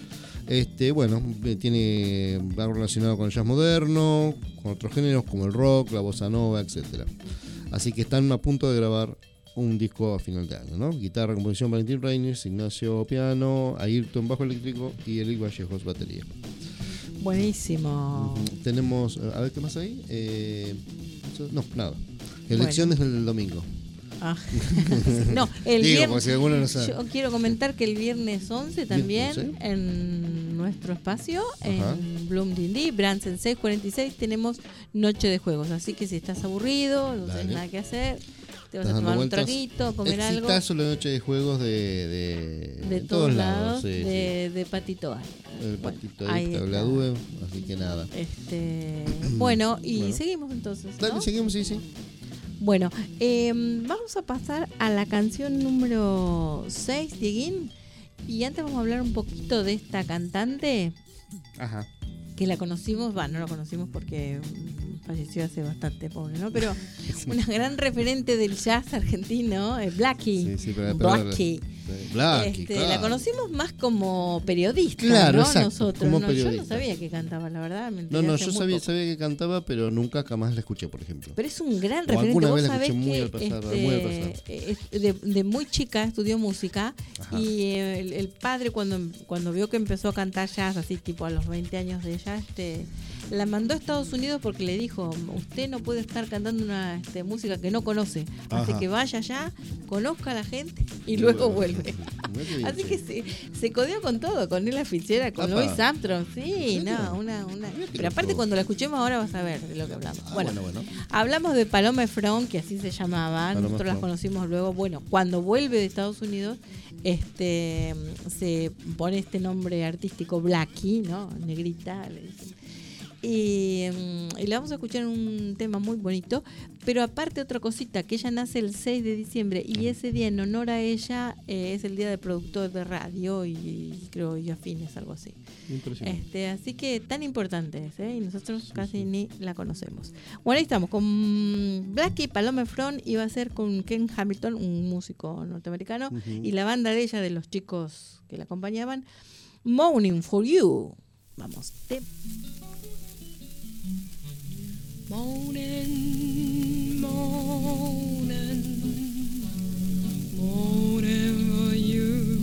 Tiene algo relacionado con el jazz moderno, con otros géneros como el rock, la bossa nova, etc. Así que están a punto de grabar un disco a final de año, ¿no? Guitarra, composición Valentín Reyners, Ignacio piano, Ayrton bajo eléctrico y Eric Vallejos batería. Buenísimo. Tenemos, a ver qué más hay. No, nada. Elecciones del domingo. Ah. No, el viernes. Si alguno no sabe. Yo quiero comentar que el viernes 11 también, ¿Sí? en nuestro espacio, Ajá. en Bloom D&D, Bransen 646, tenemos Noche de Juegos. Así que si estás aburrido, no tienes nada que hacer, te vas a tomar un traguito, comer algo. Exitazo la Noche de Juegos de todos lados, sí, de Patito A. El Patito ahí está la due, así que nada. Bueno, y seguimos entonces, ¿no? Dale, seguimos, sí. Bueno, vamos a pasar a la canción número 6, Dieguín. Y antes vamos a hablar un poquito de esta cantante. Ajá. Que la conocimos, no la conocimos porque falleció hace bastante, pobre, ¿no? Pero una gran referente del jazz argentino, Blackie. Sí, Blackie. Blackie, claro. La conocimos más como periodista, claro, ¿no? Exacto, nosotros. como Yo no sabía que cantaba, la verdad. No, yo sabía que cantaba, pero nunca jamás la escuché, por ejemplo. Pero es un gran o referente. Alguna vos vez la sabés escuché muy al pasar. de muy chica estudió música. Ajá. Y el padre cuando vio que empezó a cantar jazz, así tipo a los 20 años de ella, la mandó a Estados Unidos porque le dijo, usted no puede estar cantando una música que no conoce, así que vaya allá, conozca a la gente y luego vuelve. Así que se codeó con todo, con Ella Fitzgerald, con Louis Armstrong, sí, una. Pero aparte cuando la escuchemos ahora vas a ver de lo que hablamos. Bueno, hablamos de Paloma Efron, que así se llamaba, nosotros las conocimos luego, cuando vuelve de Estados Unidos, se pone este nombre artístico Blackie, ¿no? Negrita, le dicen. Y le vamos a escuchar un tema muy bonito, pero aparte otra cosita, que ella nace el 6 de diciembre y ese día en honor a ella es el día del productor de radio y creo y afines, algo así. Así que tan importante es, y nosotros casi ni la conocemos. Bueno, ahí estamos con Blackie, Paloma Efron, y va a ser con Ken Hamilton, un músico norteamericano, y la banda de ella, de los chicos que la acompañaban, Mourning for You. Vamos. Moaning, moaning, moaning for you.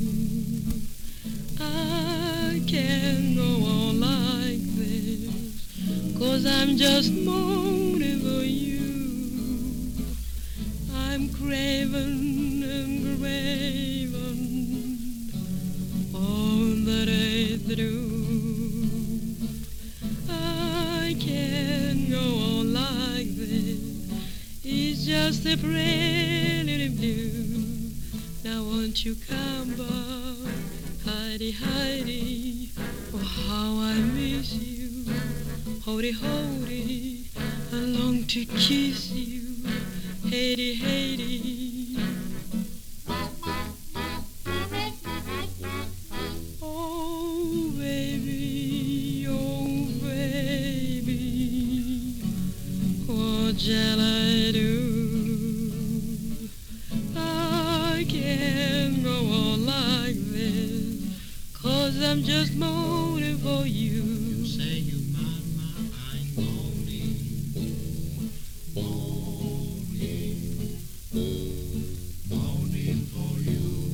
I can't go on like this, 'cause I'm just moaning for you. I'm craving and craving all the day through. Just a pretty blue. Now won't you come back, Heidi, Heidi? Oh, how I miss you. Hody, hody, I long to kiss you. Heidi, Heidi. Oh, baby, what shall I do? I'm just moaning for you. You say you mama, I'm moaning, moaning, moaning for you.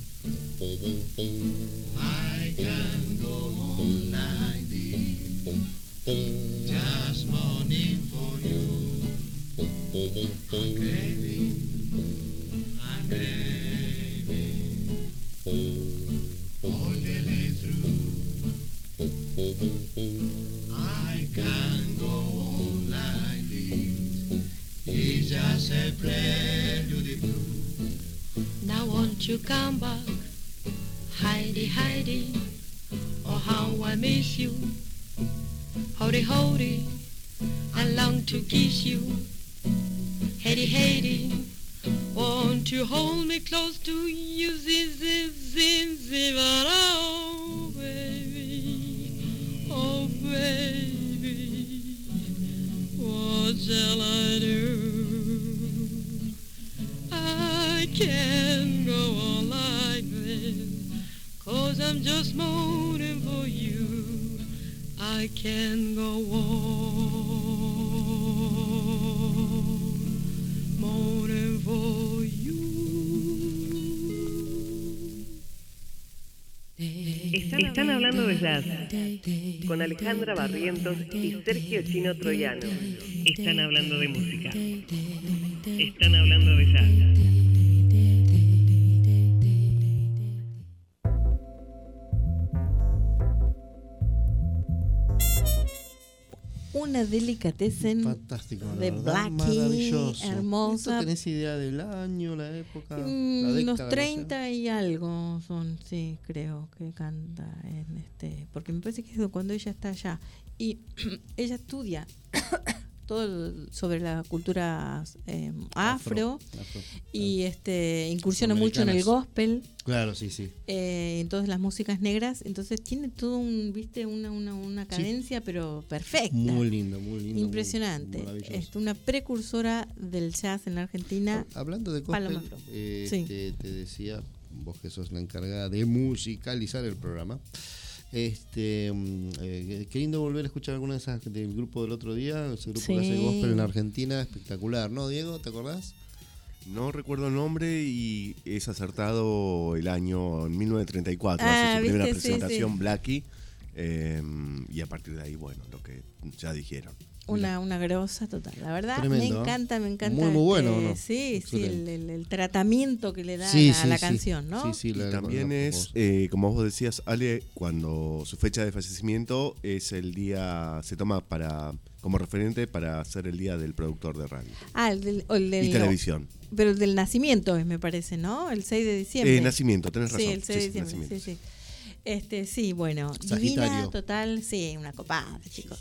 I can't go on like this, just moaning for you. I'm craving, I'm craving. All the way through, I can't go on like this. It's just a prelude blue. Now won't you come back, Heidi, Heidi? Oh, how I miss you. Hody, hody, I long to kiss you. Heidi, Heidi, won't you hold me close to you? Oh, baby, oh, baby. shall I do? I can't go on like this, 'cause I'm just moaning for you. I can't go on moaning for you. Están hablando de jazz con Alejandra Barrientos y Sergio Chino Troiano. Están hablando de música. Están hablando de jazz. Una delicatessen Fantástico, la de verdad, Blackie, maravilloso. hermosa. ¿Esto tenés idea del año, la época, la Los década? 30 y algo son, sí, creo que canta en porque me parece que es cuando ella está allá y ella estudia todo sobre la cultura afro y incursiona mucho en el gospel. Claro, sí, sí. Entonces las músicas negras, entonces tiene todo una cadencia, pero perfecta. Muy lindo, impresionante. Es una precursora del jazz en la Argentina. Hablando de gospel, sí. te decía, vos que sos la encargada de musicalizar el programa. Qué lindo volver a escuchar alguna de esas del grupo del otro día, ese grupo que hace gospel en Argentina, espectacular, ¿no, Diego? ¿Te acordás? No recuerdo el nombre y es acertado el año en 1934, hace su primera presentación, sí. Blackie, y a partir de ahí, bueno, lo que ya dijeron. Una grosa total, la verdad. Tremendo, me encanta. Muy bueno, ¿no? Sí, el tratamiento que le da a la canción, ¿no? Y también es, como vos decías, Ale, cuando su fecha de fallecimiento es el día, se toma como referente para hacer el día del productor de radio. El del y televisión. Pero el del nacimiento, me parece, ¿no? El 6 de diciembre. Nacimiento, tenés razón. Sí, el 6 de diciembre, sí. Sí, bueno, Sagitario. Divina, total, sí, una copada, chicos.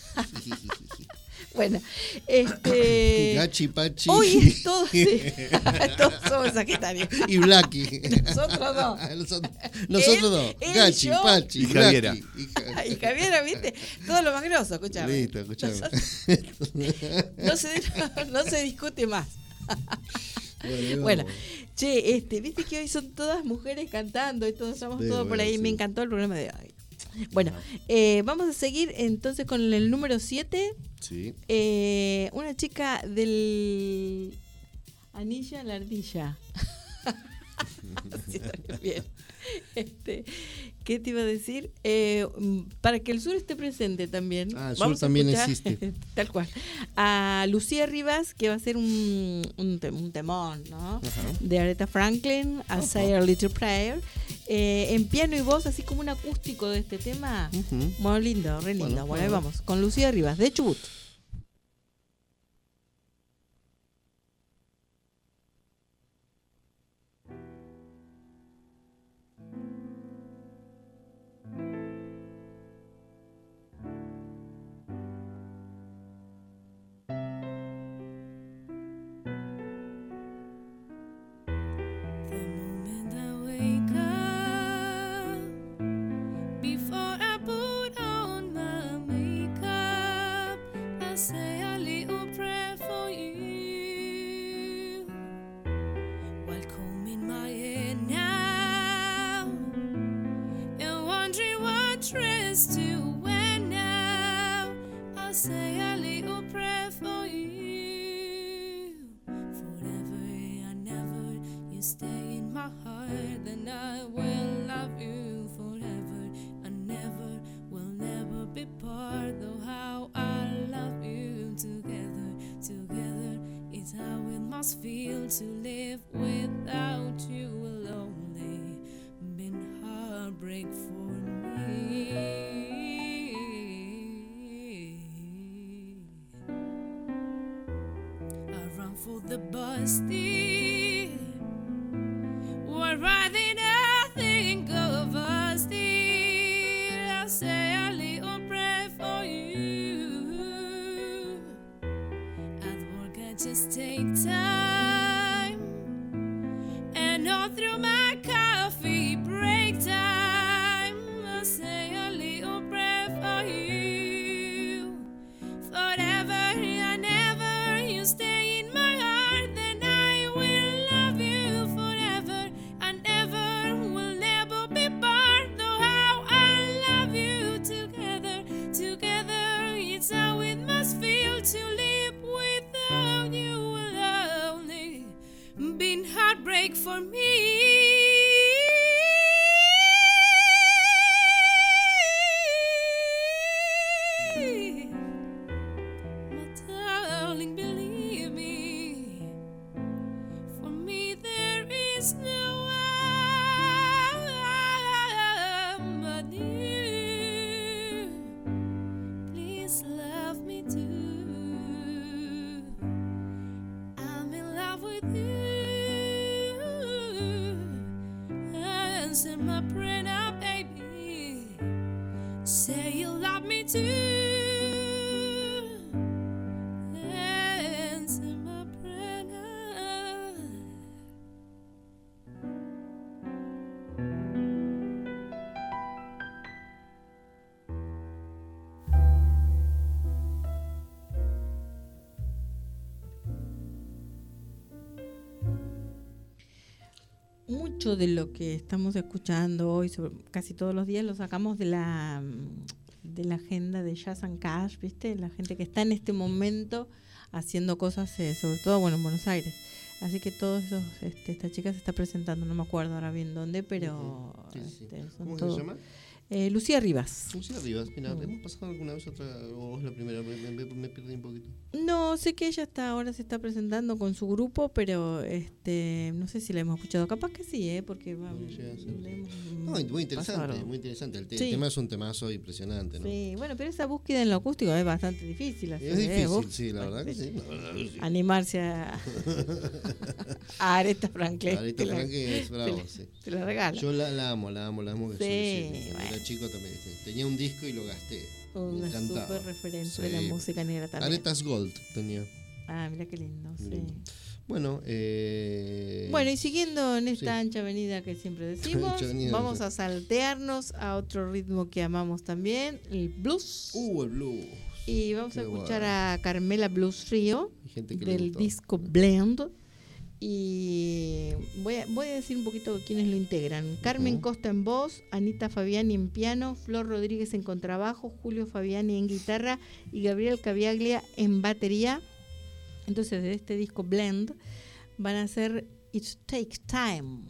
Bueno, Gachi, Pachi. Hoy es todo, sí. Todos somos Sagitarios. Y Blackie. Nosotros dos. Nosotros dos. Gachi, yo, Pachi, y Javiera. Y Javiera, ¿viste? Todo lo más grosso, escuchame. Listo, escuchame. No se discute más. Bueno, che, viste que hoy son todas mujeres cantando y todos estamos todos por ahí. Sí. Me encantó el programa de hoy. Bueno, vamos a seguir entonces con el número 7. Sí. Una chica del Anilla la Ardilla. Sí, bien. ¿Qué te iba a decir? Para que el sur esté presente también. El sur también existe. Tal cual. A Lucía Rivas, que va a ser un temón, ¿no? Uh-huh. De Aretha Franklin, a Say a Little Prayer. En piano y voz, así como un acústico de este tema. Uh-huh. Muy lindo, re lindo. Bueno, ahí vamos. Con Lucía Rivas, de Chubut. Feel to live without you will only been heartbreak for me. I run for the bus, what rather I think of us, I say a little prayer for you. At work I just take time. Through my coffee break time, I say a little prayer for you. Forever I never for me. My darling, believe me, for me there is no one but you. Please love me too. I'm in love with you. Answer my prayer now, baby. Say you love me too. Answer my prayer now. Mucho de lo que estamos escuchando hoy, casi todos los días, lo sacamos de la agenda de Jazz and Cash, ¿viste? La gente que está en este momento haciendo cosas, sobre todo, bueno, en Buenos Aires. Así que todos esos, esta chica se está presentando, no me acuerdo ahora bien dónde, pero Sí, sí. son ¿Cómo todos. se llama? Lucía Rivas. Lucía Rivas, mira, ¿hemos pasado alguna vez otra o es la primera? Me perdí un poquito. No, sé que ella ahora se está presentando con su grupo, pero no sé si la hemos escuchado. Capaz que sí, porque Muy interesante. El tema es un temazo impresionante, ¿no? Sí, bueno, pero esa búsqueda en lo acústico es bastante difícil. Es difícil, sí, la verdad que sí. Animarse a Aretha Franklin. Aretha Franklin es bravo, sí. Te la regalo. Yo la amo. Que Sí, cuando era chico también. Tenía un disco y lo gasté. Una Me encantaba. súper referente Sí. de la música negra también. Aretha's Gold tenía. Ah, mira qué lindo, sí. Lindo. Bueno, Bueno, y siguiendo en esta ancha avenida que siempre decimos, Ancha avenida, vamos sí. a saltearnos a otro ritmo que amamos también, el blues. El blues. Y vamos a Qué escuchar bueno. a Carmela Blues Trio Hay gente que le del gustó. disco Blend. Y voy a decir un poquito quiénes lo integran. Carmen Costa en voz, Anita Fabiani en piano, Flor Rodríguez en contrabajo, Julio Fabiani en guitarra y Gabriel Caviaglia en batería. Entonces, de este disco Blend van a hacer It Takes Time.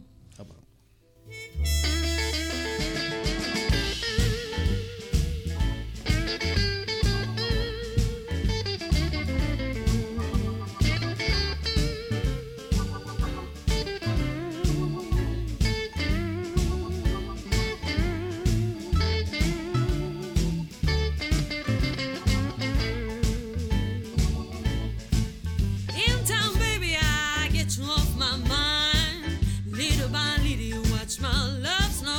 In town, baby, I get you off my mind. Little by little, you watch my love slide.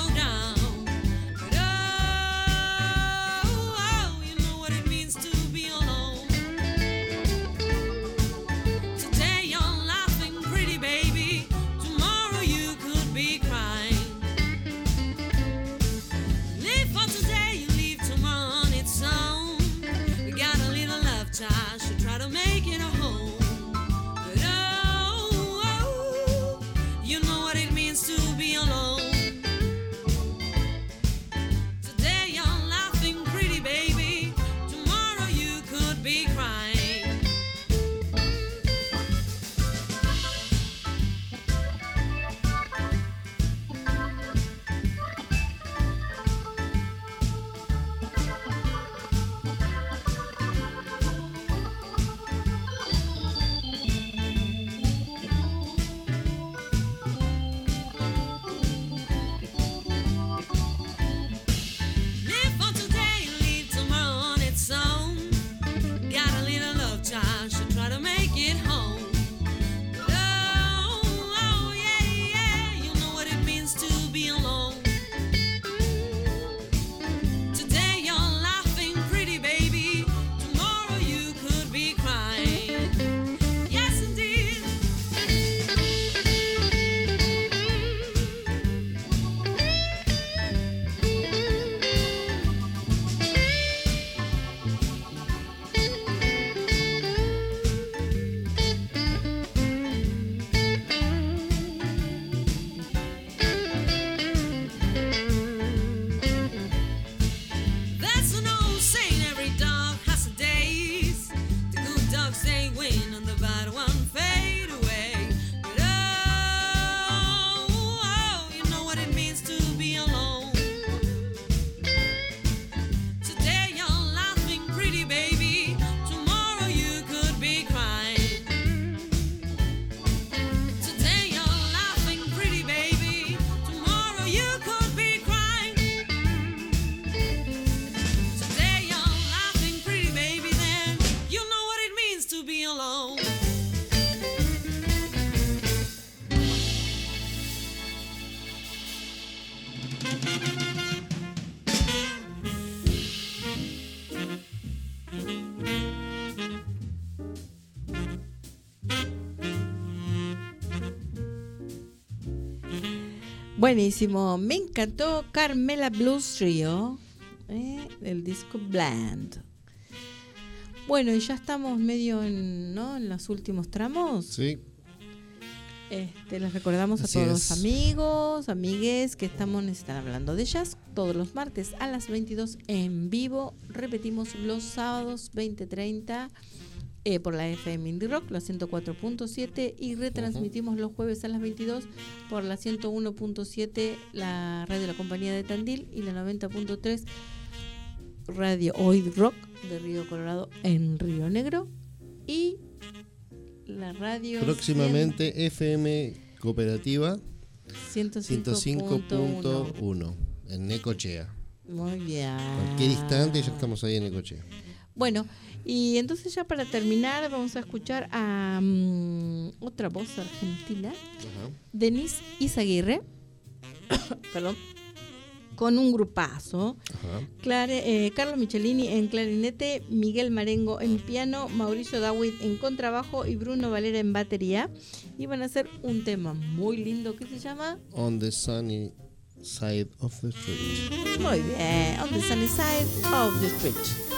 Buenísimo, me encantó Carmela Blues Trio, del disco Bland. Bueno, y ya estamos medio en los últimos tramos. Sí. Les recordamos Así a todos es. los amigos, amigues que están hablando de jazz todos los martes a las 22 en vivo. Repetimos los sábados 20:30 por la FM Indie Rock, la 104.7, y retransmitimos los jueves a las 22 por la 101.7, la radio de la Compañía de Tandil, y la 90.3 Radio Oid Rock de Río Colorado en Río Negro, y la radio Próximamente FM Cooperativa 105.1 105.1 en Necochea. Muy bien. Cualquier instante ya estamos ahí en Necochea. Bueno, y entonces ya para terminar vamos a escuchar a otra voz argentina, Denise Izaguirre, perdón, con un grupazo. Carlos Michelini en clarinete, Miguel Marengo en piano, Mauricio Dawid en contrabajo y Bruno Valera en batería. Y van a hacer un tema muy lindo que se llama On the Sunny Side of the Street. Muy bien, On the Sunny Side of the Street.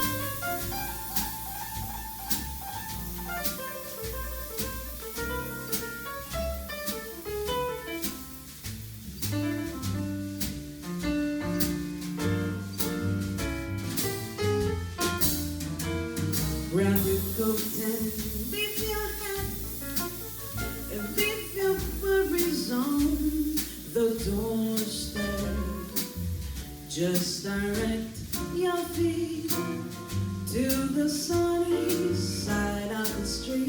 Grab your coat and leave your hat and leave your worries on the doorstep. Just direct your feet to the sunny side of the street.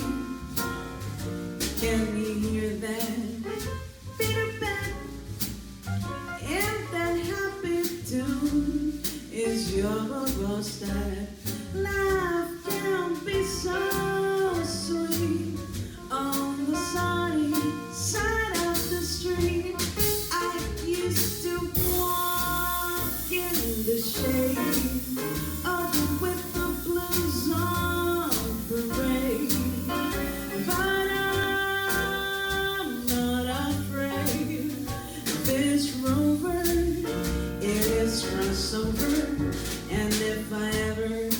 Can you hear that Peter Pan? And that happy tune is your step. Life can be so sweet on the sunny side of the street. I used to walk in the shade with the blues on parade, but I'm not afraid. This rover, it is crossover, and if I ever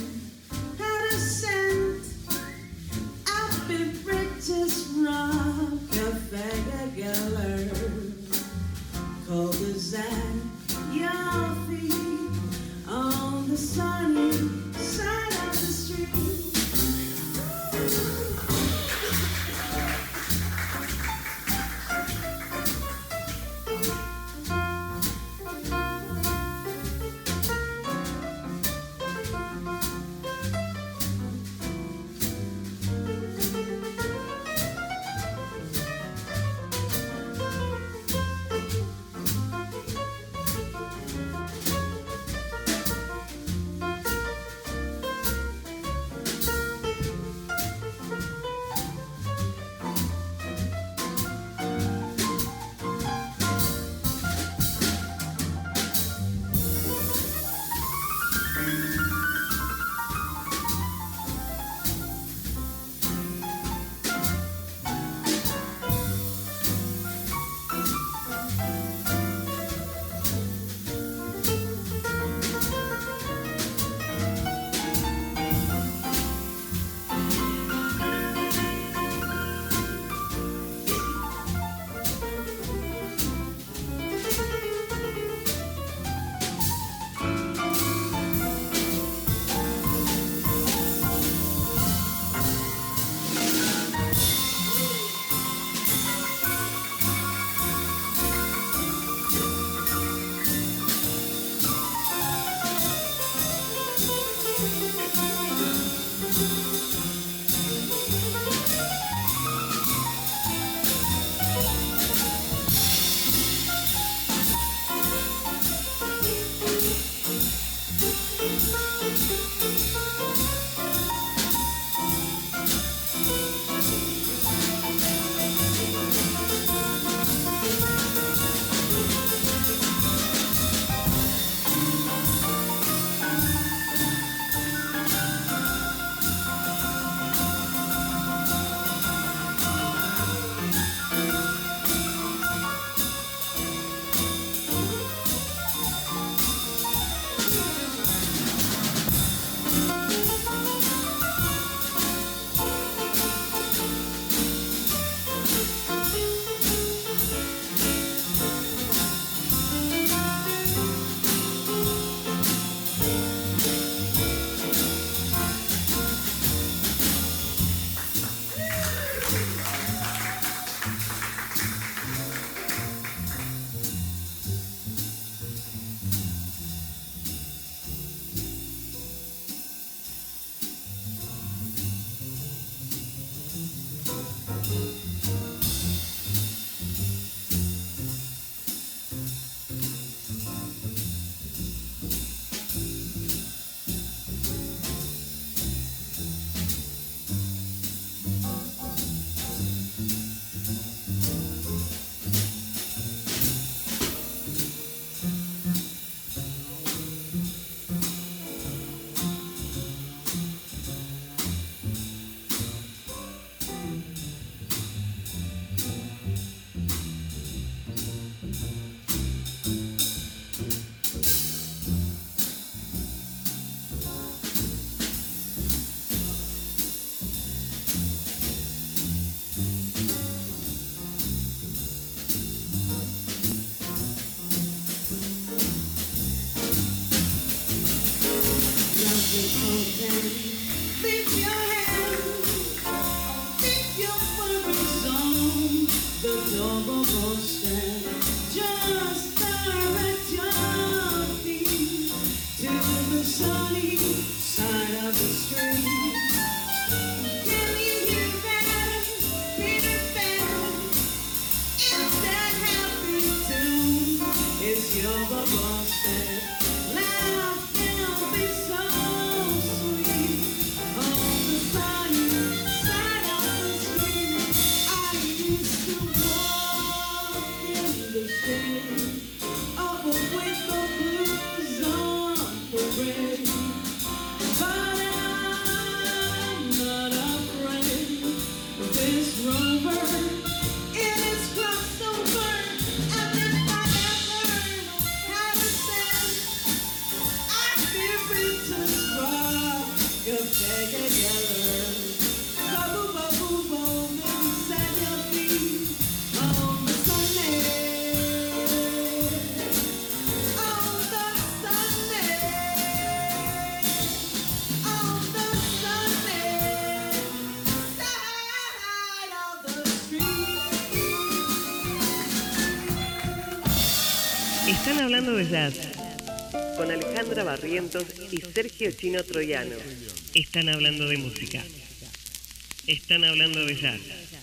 Están hablando de jazz con Alejandra Barrientos y Sergio Chino Troiano. Están hablando de música. Están hablando de jazz.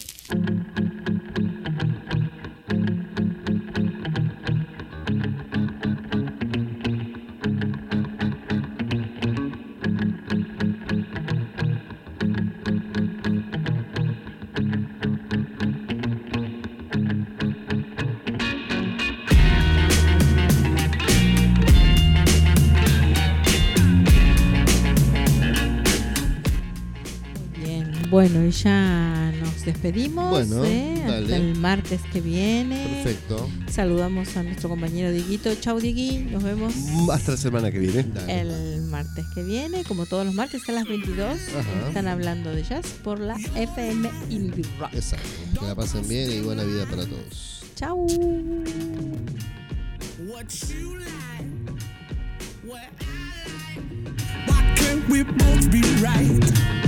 Bueno, y ya nos despedimos. Bueno, hasta el martes que viene. Perfecto. Saludamos a nuestro compañero Dieguito. Chau, Diegui. Nos vemos hasta la semana que viene. Dale. El martes que viene, como todos los martes a las 22. Ajá. Están hablando de jazz por la FM Indie Rock. Exacto. Que la pasen bien y buena vida para todos. Chau. Why can't we both be right?